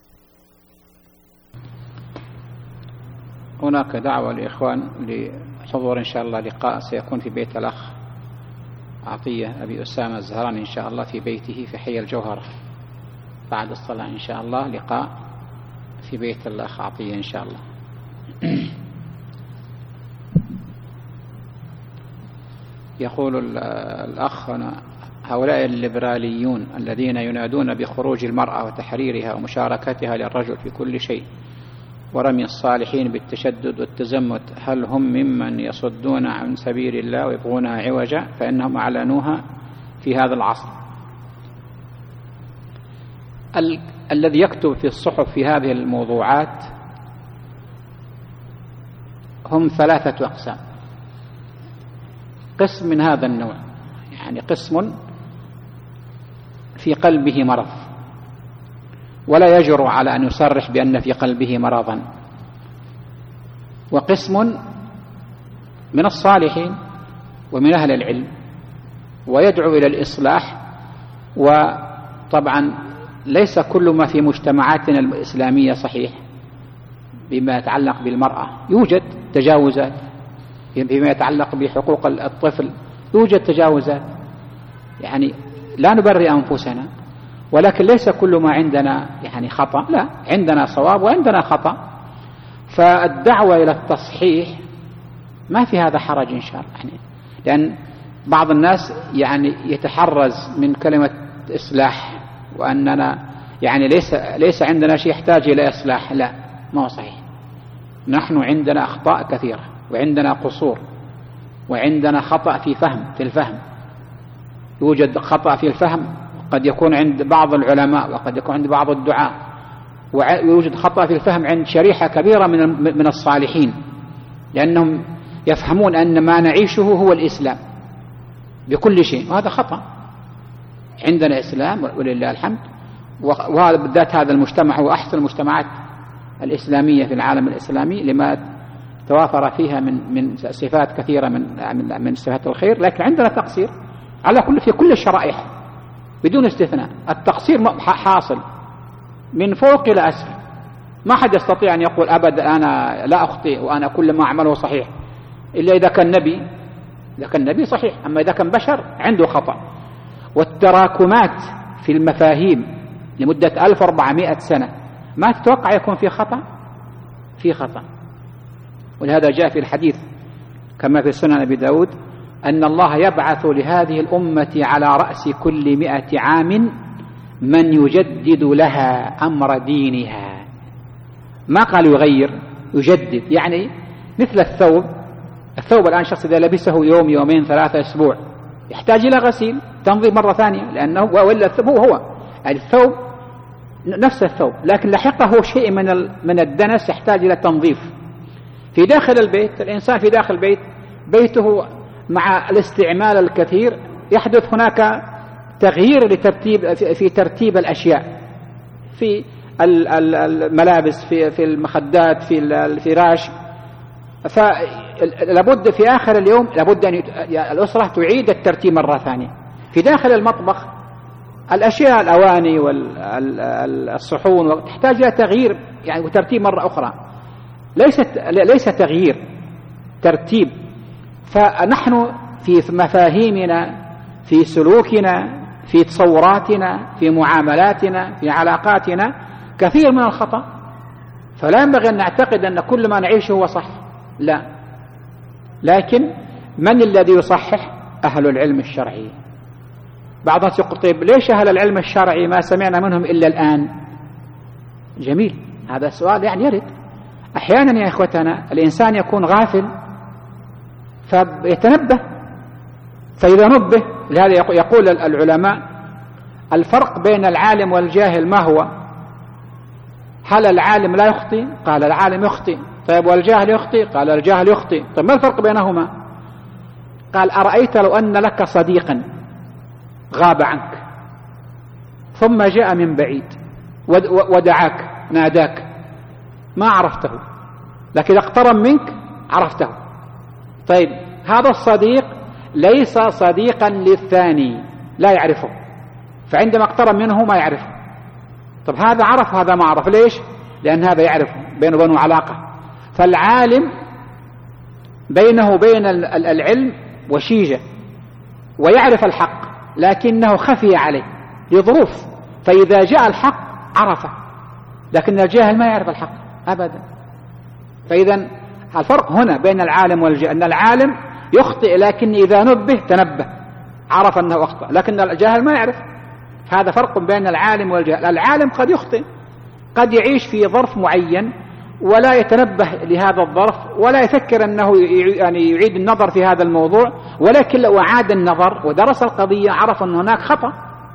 هناك دعوة لإخوان لحضور إن شاء الله لقاء سيكون في بيت الأخ عطية أبي أسامة الزهراني إن شاء الله في بيته في حي الجوهرة بعد الصلاة إن شاء الله، لقاء في بيت الأخ عطية إن شاء الله. يقول الأخ: هؤلاء الليبراليون الذين ينادون بخروج المرأة وتحريرها ومشاركتها للرجل في كل شيء ورمي الصالحين بالتشدد والتزمت، هل هم ممن يصدون عن سبيل الله ويبغونها عوجا؟ فإنهم أعلنوها في هذا العصر. الذي يكتب في الصحف في هذه الموضوعات هم 3 أقسام. قسم من هذا النوع، يعني قسم في قلبه مرض ولا يجرؤ على أن يصرح بأن في قلبه مرضا، وقسم من الصالحين ومن أهل العلم ويدعو إلى الإصلاح. وطبعا ليس كل ما في مجتمعاتنا الإسلامية صحيح بما يتعلق بالمرأة، يوجد تجاوزات فيما يتعلق بحقوق الطفل، يوجد تجاوزات، يعني لا نبرئ أنفسنا، ولكن ليس كل ما عندنا يعني خطأ، لا، عندنا صواب وعندنا خطأ. فالدعوة إلى التصحيح ما في هذا حرج إن شاء الله، يعني لأن بعض الناس يعني يتحرز من كلمة إصلاح، وأننا يعني ليس عندنا شيء يحتاج إلى إصلاح، لا، ما هو صحيح. نحن عندنا أخطاء كثيرة وعندنا قصور وعندنا خطأ في الفهم. يوجد خطأ في الفهم قد يكون عند بعض العلماء وقد يكون عند بعض الدعاة، ويوجد خطأ في الفهم عند شريحة كبيرة من الصالحين، لأنهم يفهمون أن ما نعيشه هو الإسلام بكل شيء، وهذا خطأ. عندنا إسلام ولله الحمد، وهذا بالذات هذا المجتمع هو أحسن المجتمعات الإسلامية في العالم الإسلامي لما توافر فيها من صفات كثيرة من صفات الخير، لكن عندنا تقصير في كل الشرائح بدون استثناء. التقصير حاصل من فوق إلى أسفل، ما حد يستطيع أن يقول أبدا أنا لا أخطئ وأنا كل ما أعمله صحيح، إلا إذا كان نبي صحيح، أما إذا كان بشر عنده خطأ. والتراكمات في المفاهيم لمدة 1400 سنة ما تتوقع يكون في خطأ. ولهذا جاء في الحديث كما في سنن أبي داود أن الله يبعث لهذه الأمة على رأس كل 100 عام من يجدد لها أمر دينها. ما قال يجدد، يعني مثل الثوب الآن شخص إذا لبسه يوم يومين 3 أسبوع يحتاج إلى غسيل تنظيف مرة ثانية، لأنه وإلا الثوب هو الثوب نفس الثوب، لكن لحقه شيء من الدنس يحتاج إلى تنظيف. في داخل البيت، الإنسان في داخل بيته مع الاستعمال الكثير يحدث هناك تغيير في ترتيب الأشياء، في الملابس، في المخدات، في الفراش. فلابد في آخر اليوم لابد أن الأسرة تعيد الترتيب مرة ثانية. في داخل المطبخ الأشياء، الأواني والصحون تحتاج إلى تغيير يعني وترتيب مرة أخرى، ليس تغيير، ترتيب. فنحن في مفاهيمنا، في سلوكنا، في تصوراتنا، في معاملاتنا، في علاقاتنا كثير من الخطأ. فلا ينبغي أن نعتقد أن كل ما نعيشه هو صح، لا. لكن من الذي يصحح؟ أهل العلم الشرعي. بعض الناس يقول طيب ليش أهل العلم الشرعي ما سمعنا منهم إلا الآن؟ جميل، هذا السؤال يعني يرد. أحيانا يا إخوتنا الإنسان يكون غافل فيتنبه، فإذا نبه. لهذا يقول العلماء الفرق بين العالم والجاهل ما هو؟ هل العالم لا يخطئ؟ قال العالم يخطئ. طيب والجاهل يخطئ؟ قال الجاهل يخطئ. طيب ما الفرق بينهما؟ قال أرأيت لو أن لك صديقا غاب عنك ثم جاء من بعيد ودعاك ناداك، ما عرفته، لكن إذا اقترب منك عرفته. طيب هذا الصديق ليس صديقا للثاني، لا يعرفه، فعندما اقترب منه ما يعرفه. طب هذا عرف هذا ما عرف، ليش؟ لأن هذا يعرفه، بينه وبينه علاقة. فالعالم بينه وبين العلم وشيجة ويعرف الحق، لكنه خفي عليه لظروف، فإذا جاء الحق عرفه، لكن الجاهل ما يعرف الحق أبدا. فإذا الفرق هنا بين العالم والجاهل أن العالم يخطئ، لكن إذا نبه تنبه عرف أنه أخطأ، لكن الجاهل ما يعرف. هذا فرق بين العالم والجاهل. العالم قد يخطئ، قد يعيش في ظرف معين ولا يتنبه لهذا الظرف ولا يفكر أنه يعني يعيد النظر في هذا الموضوع، ولكن لو أعاد النظر ودرس القضية عرف أن هناك خطأ.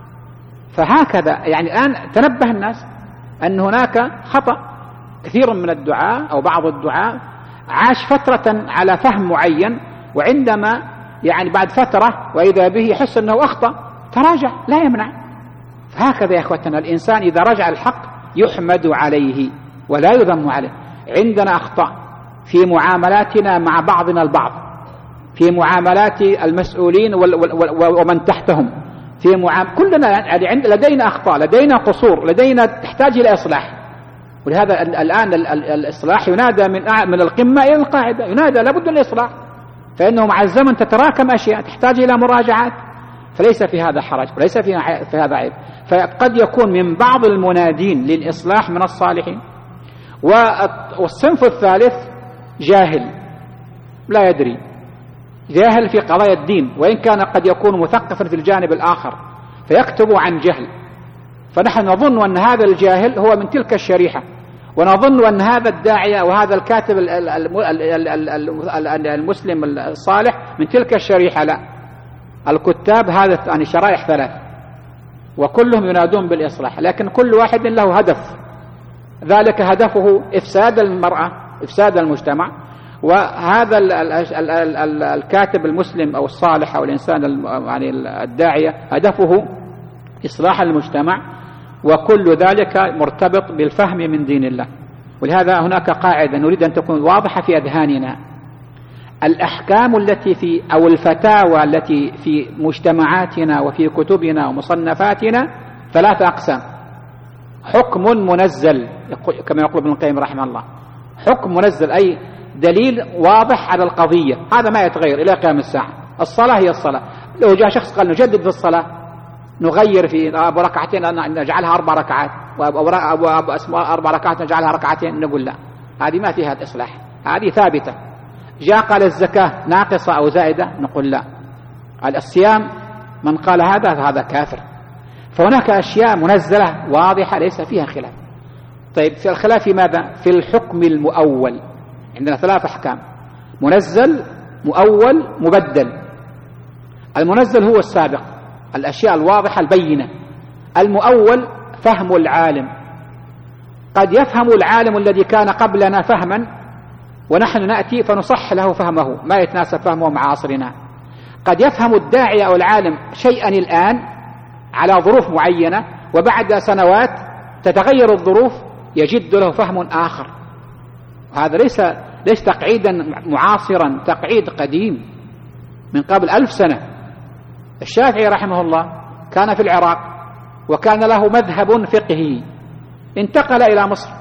فهكذا يعني الآن تنبه الناس أن هناك خطأ. كثير من الدعاء أو بعض الدعاء عاش فترة على فهم معين، وعندما يعني بعد فترة وإذا به يحس أنه أخطأ تراجع، لا يمنع. فهكذا يا أخوتنا الإنسان إذا رجع الحق يحمد عليه ولا يذم عليه. عندنا أخطاء في معاملاتنا مع بعضنا البعض، في معاملات المسؤولين ومن تحتهم، في كلنا يعني لدينا أخطاء، لدينا قصور، لدينا تحتاج إلى إصلاح. ولهذا الآن الإصلاح ينادى من القمة إلى القاعدة، ينادى لابد من الإصلاح، فإنه مع الزمن تتراكم أشياء تحتاج إلى مراجعات، فليس في هذا حرج وليس في هذا عيب. فقد يكون من بعض المنادين للإصلاح من الصالحين. والصنف الثالث جاهل لا يدري، جاهل في قضايا الدين، وإن كان قد يكون مثقفا في الجانب الآخر فيكتب عن جهل. فنحن نظن أن هذا الجاهل هو من تلك الشريحة، ونظن أن هذا الداعية وهذا الكاتب المسلم الصالح من تلك الشريحة. لا، الكتاب هذا يعني شرائح ثلاث، وكلهم ينادون بالإصلاح، لكن كل واحد له هدف، ذلك هدفه إفساد المرأة، إفساد المجتمع. وهذا الكاتب المسلم أو الصالح أو الإنسان يعني الداعية هدفه إصلاح المجتمع، وكل ذلك مرتبط بالفهم من دين الله. ولهذا هناك قاعدة نريد أن تكون واضحة في أذهاننا: الأحكام التي في أو الفتاوى التي في مجتمعاتنا وفي كتبنا ومصنفاتنا ثلاثة أقسام: حكم منزل كما يقول ابن القيم رحمه الله، حكم منزل أي دليل واضح على القضية، هذا ما يتغير إلى قيام الساعة. الصلاة هي الصلاة، لو جاء شخص قال نجدد في الصلاة، نغير في أبو ركعتين نجعلها 4 ركعات، وأبو 4 ركعات نجعلها 2 نقول لا، هذه ما فيها الإصلاح، هذه ثابتة. جاء قال الزكاة ناقصة أو زائدة، نقول لا. الصيام من قال هذا كافر. فهناك أشياء منزلة واضحة ليس فيها خلاف. طيب في الخلاف في ماذا؟ في الحكم المؤول. عندنا 3 أحكام: منزل، مؤول، مبدل. المنزل هو السابق، الأشياء الواضحة البينة. المؤول فهم العالم قد يفهم العالم الذي كان قبلنا فهما ونحن نأتي فنصح له فهمه ما يتناسب فهمه مع عصرنا. قد يفهم الداعية أو العالم شيئا الآن على ظروف معينة، وبعد سنوات تتغير الظروف يجد له فهم آخر. هذا ليس تقعيدا معاصرا، تقعيد قديم من قبل 1000 سنة. الشافعي رحمه الله كان في العراق وكان له مذهب فقهي، انتقل إلى مصر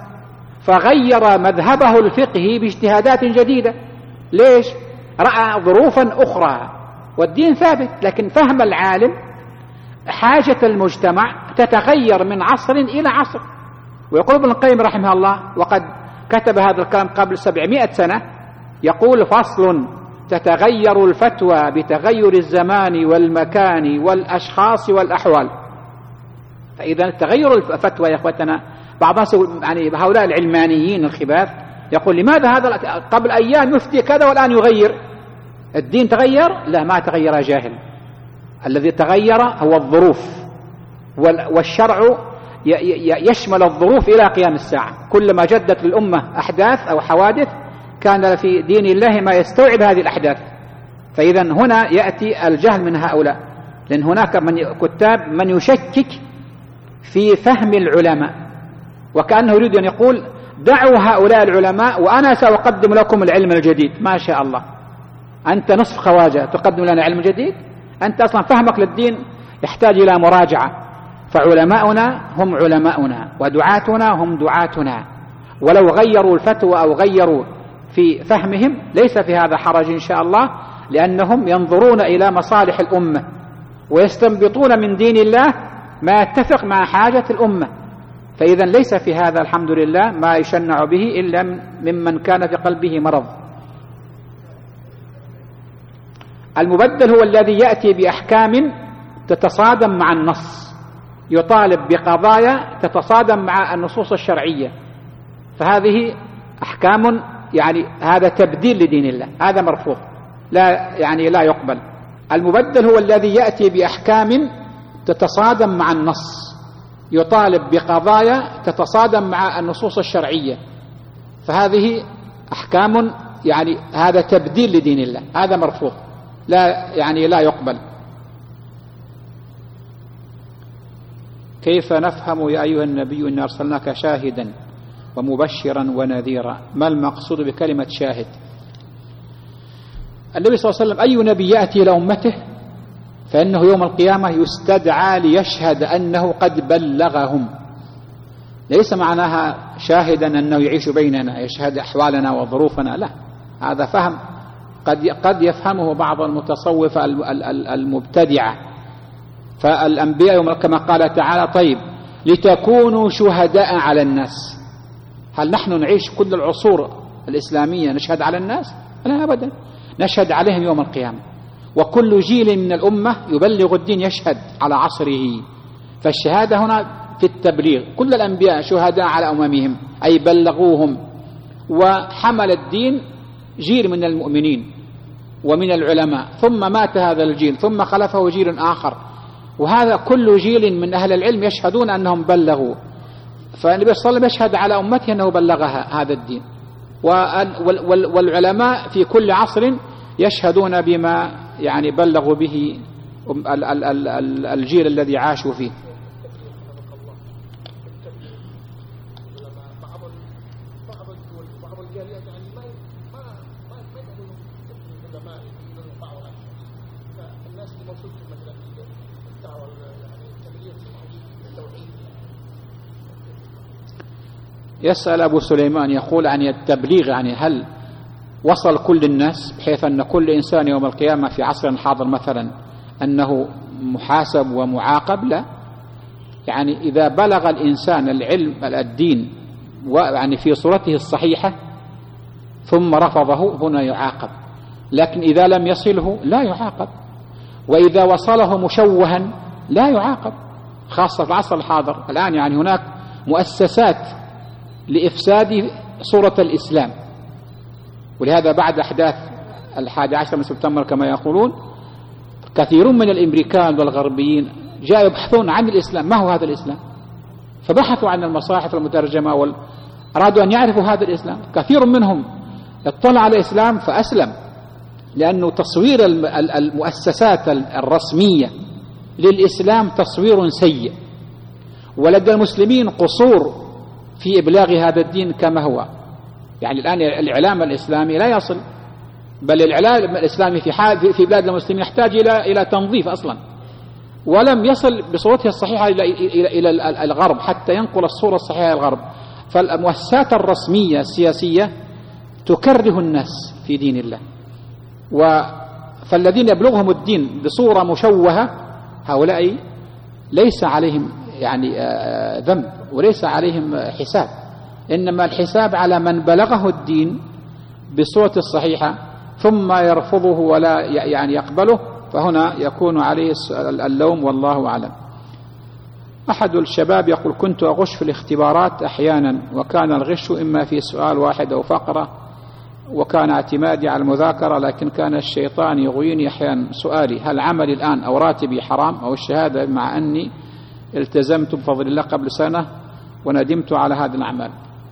فغير مذهبه الفقهي باجتهادات جديدة. ليش؟ رأى ظروفا أخرى والدين ثابت، لكن فهم العالم حاجة المجتمع تتغير من عصر إلى عصر. ويقول ابن القيم رحمه الله، وقد كتب هذا الكلام قبل 700 سنة، يقول: فصل: تتغير الفتوى بتغير الزمان والمكان والأشخاص والأحوال. فإذا تغير الفتوى يا أخوتنا، بعض الناس يعني هؤلاء العلمانيين الخباث يقول: لماذا هذا قبل أيام يفتي كذا والآن يغير؟ الدين تغير؟ لا، ما تغير، جاهل. الذي تغير هو الظروف، والشرع يشمل الظروف إلى قيام الساعة. كلما جدت للأمة أحداث أو حوادث كان في دين الله ما يستوعب هذه الأحداث. فإذا هنا يأتي الجهل من هؤلاء، لأن هناك كتاب من يشكك في فهم العلماء، وكأنه يريد أن يقول: دعوا هؤلاء العلماء وأنا سأقدم لكم العلم الجديد. ما شاء الله، أنت نصف خواجة تقدم لنا علم جديد؟ أنت أصلا فهمك للدين يحتاج إلى مراجعة. فعلماؤنا هم علماؤنا ودعاتنا هم دعاتنا، ولو غيروا الفتوى أو غيروا في فهمهم ليس في هذا حرج إن شاء الله، لأنهم ينظرون إلى مصالح الأمة ويستنبطون من دين الله ما يتفق مع حاجة الأمة. فإذا ليس في هذا الحمد لله ما يشنع به إلا ممن كان في قلبه مرض. المبدل هو الذي يأتي بأحكام تتصادم مع النص، يطالب بقضايا تتصادم مع النصوص الشرعية، فهذه أحكام يعني هذا تبديل لدين الله، هذا مرفوض، لا يقبل. المبدل هو الذي يأتي بأحكام تتصادم مع النص، يطالب بقضايا تتصادم مع النصوص الشرعية، فهذه أحكام يعني هذا تبديل لدين الله، هذا مرفوض، لا يقبل. كيف نفهم يا أيها النبي إن أرسلناك شاهدا ومبشرا ونذيرا؟ ما المقصود بكلمة شاهد؟ النبي صلى الله عليه وسلم أي نبي يأتي إلى أمته فإنه يوم القيامة يستدعى ليشهد أنه قد بلغهم. ليس معناها شاهدا أنه يعيش بيننا يشهد أحوالنا وظروفنا، لا، هذا فهم قد يفهمه بعض المتصوفة المبتدعة. فالأنبياء يوم كما قال تعالى: طيب لتكونوا شهداء على الناس. هل نحن نعيش كل العصور الإسلامية نشهد على الناس؟ لا أبدا، نشهد عليهم يوم القيامة، وكل جيل من الأمة يبلغ الدين يشهد على عصره. فالشهادة هنا في التبليغ، كل الأنبياء شهداء على أممهم أي بلغوهم، وحمل الدين جيل من المؤمنين ومن العلماء، ثم مات هذا الجيل ثم خلفه جيل آخر، وهذا كل جيل من أهل العلم يشهدون أنهم بلغوا. فالنبي صلى الله عليه وسلم يشهد على أمته أنه بلغها هذا الدين، والعلماء في كل عصر يشهدون بما يعني بلغوا به الجيل الذي عاشوا فيه. يسأل أبو سليمان يقول عن التبليغ، يعني هل وصل كل الناس بحيث أن كل إنسان يوم القيامة في عصر الحاضر مثلا أنه محاسب ومعاقب؟ لا، يعني إذا بلغ الإنسان العلم الدين يعني في صورته الصحيحة ثم رفضه هنا يعاقب، لكن إذا لم يصله لا يعاقب، وإذا وصله مشوها لا يعاقب، خاصة في العصر الحاضر الآن. يعني هناك مؤسسات لإفساد صورة الإسلام، ولهذا بعد أحداث 11 من سبتمبر كما يقولون كثير من الأمريكان والغربيين جاءوا يبحثون عن الإسلام، ما هو هذا الإسلام؟ فبحثوا عن المصاحف المترجمة أرادوا أن يعرفوا هذا الإسلام. كثير منهم اطلع على الإسلام فأسلم، لأنه تصوير المؤسسات الرسمية للإسلام تصوير سيء، ولدى المسلمين قصور في إبلاغ هذا الدين كما هو. يعني الآن الإعلام الإسلامي لا يصل، بل الإعلام الإسلامي في بلاد المسلمين يحتاج إلى تنظيف أصلا، ولم يصل بصورته الصحيحة إلى الغرب حتى ينقل الصورة الصحيحة إلى الغرب. فالمؤسسات الرسمية السياسية تكره الناس في دين الله، فالذين يبلغهم الدين بصورة مشوهة هؤلاء ليس عليهم يعني ذنب وليس عليهم حساب، إنما الحساب على من بلغه الدين بصورة الصحيحة ثم يرفضه ولا يعني يقبله، فهنا يكون عليه اللوم والله أعلم. أحد الشباب يقول: كنت أغش في الاختبارات أحيانا، وكان الغش إما في سؤال واحد أو فقرة، وكان اعتمادي على المذاكرة، لكن كان الشيطان يغويني أحيانا. سؤالي: هل عملي الآن أو راتبي حرام أو الشهادة، مع أني التزمت بفضل الله قبل سنة وندمت على هذه الأعمال؟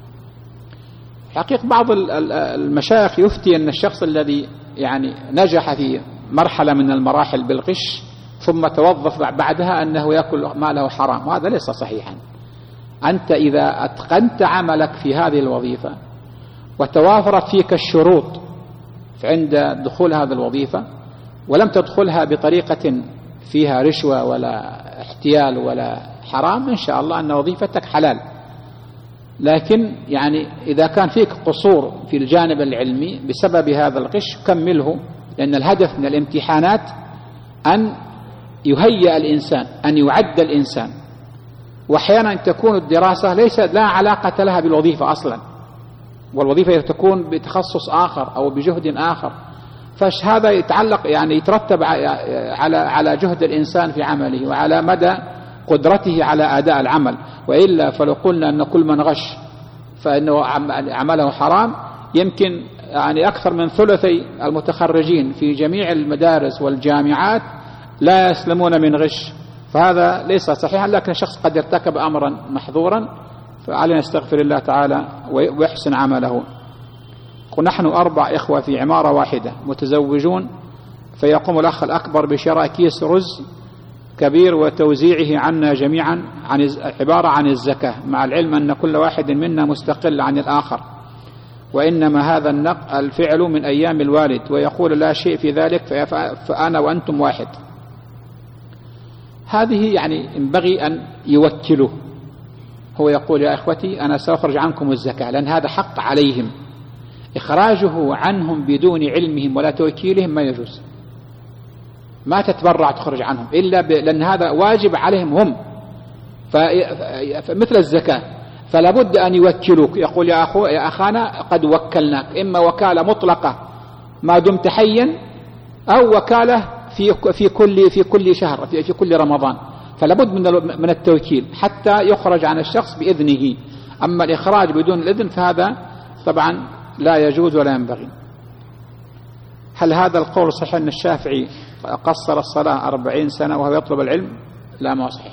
حقيقة بعض المشايخ يفتي أن الشخص الذي يعني نجح في مرحلة من المراحل بالغش ثم توظف بعدها أنه يأكل ماله حرام، وهذا ليس صحيحا. أنت إذا أتقنت عملك في هذه الوظيفة وتوافرت فيك الشروط عند دخول هذه الوظيفة ولم تدخلها بطريقة فيها رشوة ولا احتيال ولا حرام، إن شاء الله أن وظيفتك حلال. لكن يعني إذا كان فيك قصور في الجانب العلمي بسبب هذا الغش كمله، لأن الهدف من الامتحانات أن يهيئ الإنسان، أن يعد الإنسان. وأحيانا تكون الدراسة لا علاقة لها بالوظيفة أصلا، والوظيفة تكون بتخصص آخر أو بجهد آخر، فهذا يتعلق يعني يترتب على جهد الإنسان في عمله وعلى مدى قدرته على أداء العمل. وإلا فلو قلنا أن كل من غش فإنه عمله حرام، يمكن يعني أكثر من ثلثي المتخرجين في جميع المدارس والجامعات لا يسلمون من غش، فهذا ليس صحيحا. لكن الشخص قد ارتكب أمرا محظورا، فعلينا نستغفر الله تعالى ويحسن عمله. ونحن 4 إخوة في عمارة واحدة متزوجون، فيقوم الأخ الأكبر بشراء كيس رز كبير وتوزيعه عنا جميعا عبارة عن الزكاة، مع العلم أن كل واحد منا مستقل عن الآخر، وإنما هذا الفعل من أيام الوالد، ويقول: لا شيء في ذلك، فأنا وأنتم واحد. هذه يعني ينبغي أن يوكله، هو يقول: يا إخوتي أنا سأخرج عنكم الزكاة، لأن هذا حق عليهم. إخراجه عنهم بدون علمهم ولا توكيلهم ما يجوز، ما تتبرع تخرج عنهم إلا لأن هذا واجب عليهم هم، فمثل الزكاة، فلا بد أن يوكلوك. يقول: يا أخانا قد وكلناك، إما وكالة مطلقة ما دمت حيا، أو وكالة في كل شهر، في كل رمضان، فلا بد من التوكيل حتى يخرج عن الشخص بإذنه. أما الإخراج بدون الإذن فهذا طبعا لا يجوز ولا ينبغي. هل هذا القول صحيح أن الشافعي قصر الصلاة 40 سنة وهو يطلب العلم؟ لا، ما صحيح.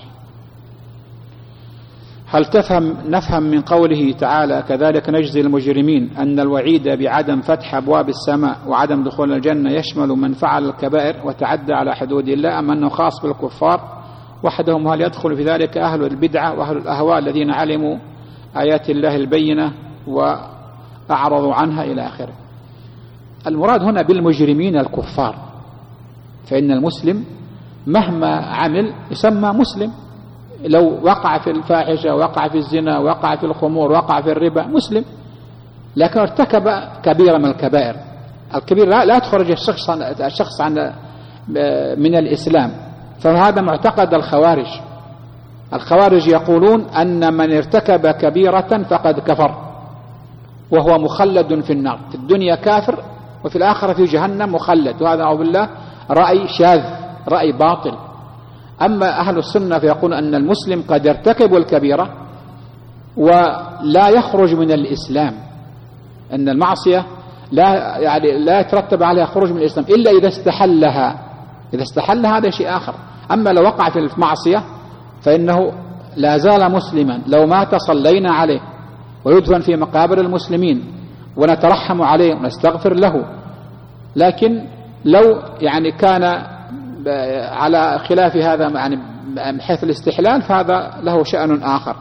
هل نفهم من قوله تعالى: كذلك نجزي المجرمين، أن الوعيد بعدم فتح أبواب السماء وعدم دخول الجنة يشمل من فعل الكبائر وتعدى على حدود الله، أم أنه خاص بالكفار وحدهم؟ هل يدخل في ذلك أهل البدعة وأهل الأهواء الذين علموا آيات الله البينة وأعرضوا عنها إلى آخره؟ المراد هنا بالمجرمين الكفار، فإن المسلم مهما عمل يسمى مسلم. لو وقع في الفاحشة، وقع في الزنا، وقع في الخمور، وقع في الربا، مسلم، لكن ارتكب كبيرة من الكبائر. الكبير لا تخرج الشخص من الإسلام، فهذا معتقد الخوارج. الخوارج يقولون أن من ارتكب كبيرة فقد كفر، وهو مخلد في النار، في الدنيا كافر وفي الآخرة في جهنم مخلد، وهذا أعوذ بالله رأي شاذ، رأي باطل. أما أهل السنة فيقول أن المسلم قد يرتكب الكبيرة ولا يخرج من الإسلام، أن المعصية لا يترتب عليها خروج من الإسلام إلا إذا استحلها. إذا استحلها هذا شيء آخر. أما لو وقع في المعصية فإنه لا زال مسلما، لو مات صلينا عليه ويدفن في مقابر المسلمين ونترحم عليه ونستغفر له. لكن لو يعني كان على خلاف هذا يعني من حيث الاستحلال فهذا له شأن آخر.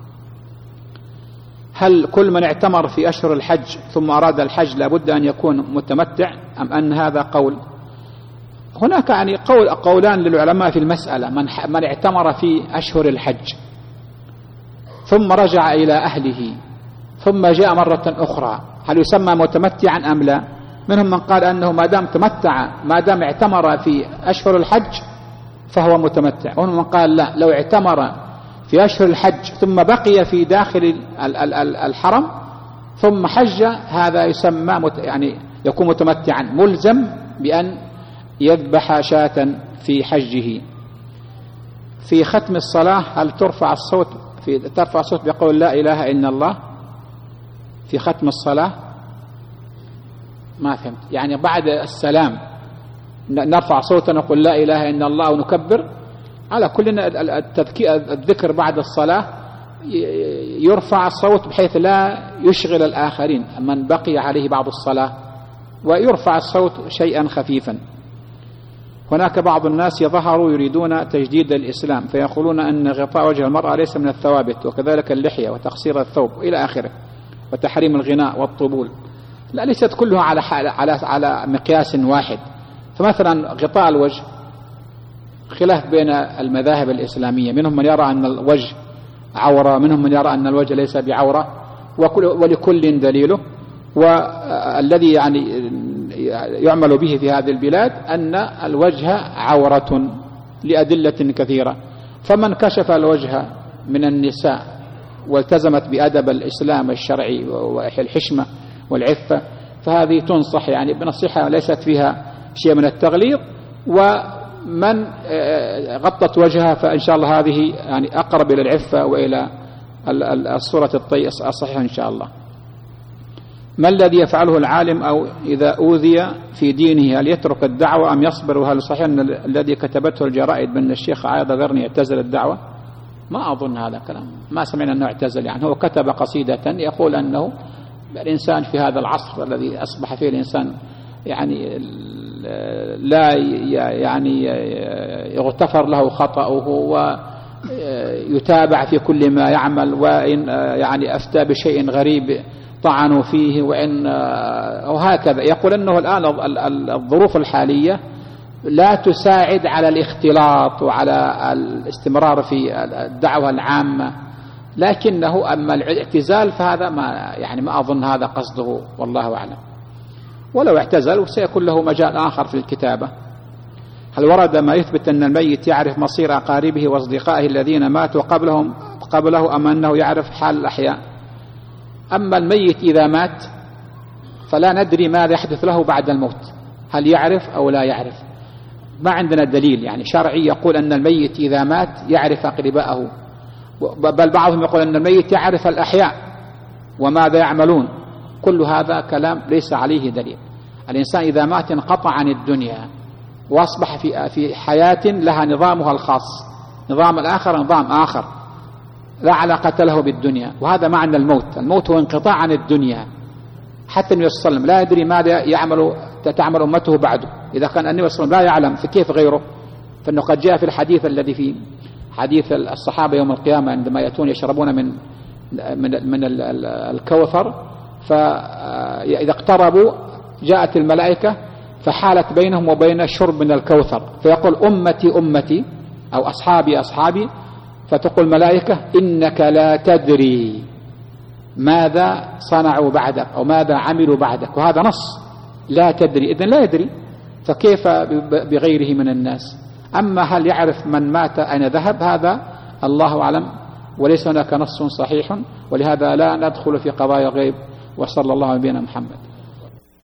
هل كل من اعتمر في أشهر الحج ثم أراد الحج لابد أن يكون متمتع أم أن هذا قول؟ هناك يعني قولان للعلماء في المسألة. من اعتمر في أشهر الحج ثم رجع إلى أهله ثم جاء مرة أخرى هل يسمى متمتعا أم لا؟ منهم من قال أنه ما دام اعتمر في أشهر الحج فهو متمتع، ومنهم من قال لا، لو اعتمر في أشهر الحج ثم بقي في داخل الحرم ثم حج هذا يسمى يعني يكون متمتعا ملزم بأن يذبح شاة في حجه. في ختم الصلاة هل ترفع الصوت بقول لا إله إلا الله في ختم الصلاة؟ ما فهمت. يعني بعد السلام نرفع صوتنا نقول لا إله إلا الله ونكبر؟ على كلنا الذكر بعد الصلاة يرفع الصوت بحيث لا يشغل الآخرين من بقي عليه بعض الصلاة، ويرفع الصوت شيئا خفيفا. هناك بعض الناس يظهروا يريدون تجديد الإسلام فيقولون أن غطاء وجه المرأة ليس من الثوابت، وكذلك اللحية وتقصير الثوب إلى آخره، وتحريم الغناء والطبول. لا، ليست كلها على مقياس واحد. فمثلا غطاء الوجه خلاف بين المذاهب الإسلامية، منهم من يرى أن الوجه عورة، منهم من يرى أن الوجه ليس بعورة، ولكل دليله. والذي يعني يعمل به في هذه البلاد أن الوجه عورة لأدلة كثيرة. فمن كشف الوجه من النساء والتزمت بأدب الإسلام الشرعي والحشمة والعفة فهذه تنصح يعني بنصيحة ليست فيها شيء من التغليظ. ومن غطت وجهها فإن شاء الله هذه يعني أقرب إلى العفة وإلى الصورة الصحيحة إن شاء الله. ما الذي يفعله العالم أو إذا أوذي في دينه؟ هل يترك الدعوة أم يصبر؟ وهل صحيح أن الذي كتبته الجرائد بأن الشيخ عايض غرني يعتزل الدعوة؟ ما أظن هذا كلام، ما سمعنا أنه اعتزل. يعني هو كتب قصيدة يقول أنه الإنسان في هذا العصر الذي أصبح فيه الإنسان يعني لا يعني يغتفر له خطأه ويتابع في كل ما يعمل، وإن يعني أفتى بشيء غريب طعنوا فيه، وهكذا. يقول أنه الآن الظروف الحالية لا تساعد على الاختلاط وعلى الاستمرار في الدعوة العامة، لكنه أما الاعتزال فهذا ما أظن هذا قصده والله أعلم. ولو اعتزل سيكون له مجال آخر في الكتابة. هل ورد ما يثبت أن الميت يعرف مصير أقاربه وأصدقائه الذين ماتوا قبله أم أنه يعرف حال الأحياء؟ أما الميت إذا مات فلا ندري ماذا يحدث له بعد الموت، هل يعرف أو لا يعرف. ما عندنا دليل يعني شرعي يقول أن الميت إذا مات يعرف أقرباءه، بل بعضهم يقول أن الميت يعرف الأحياء وماذا يعملون. كل هذا كلام ليس عليه دليل. الإنسان إذا مات انقطع عن الدنيا وأصبح في حياة لها نظامها الخاص، نظام الآخر نظام آخر لا علاقة له بالدنيا. وهذا معنى الموت هو انقطاع عن الدنيا. حتى النبي صلى الله عليه وسلم لا يدري ماذا تعمل أمته بعده. إذا كان النبي صلى الله عليه وسلم لا يعلم فكيف غيره؟ فإنه قد جاء في الحديث الذي في حديث الصحابة يوم القيامة عندما يأتون يشربون من الكوثر، فإذا اقتربوا جاءت الملائكة فحالت بينهم وبين الشرب من الكوثر، فيقول أمتي أمتي أو أصحابي أصحابي، فتقول الملائكة إنك لا تدري ماذا صنعوا بعدك أو ماذا عملوا بعدك. وهذا نص لا تدري، إذن لا يدري، فكيف بغيره من الناس؟ أما هل يعرف من مات أين ذهب؟ هذا الله أعلم، وليس هناك نص صحيح، ولهذا لا ندخل في قضايا غيب. وصلى الله على نبينا محمد.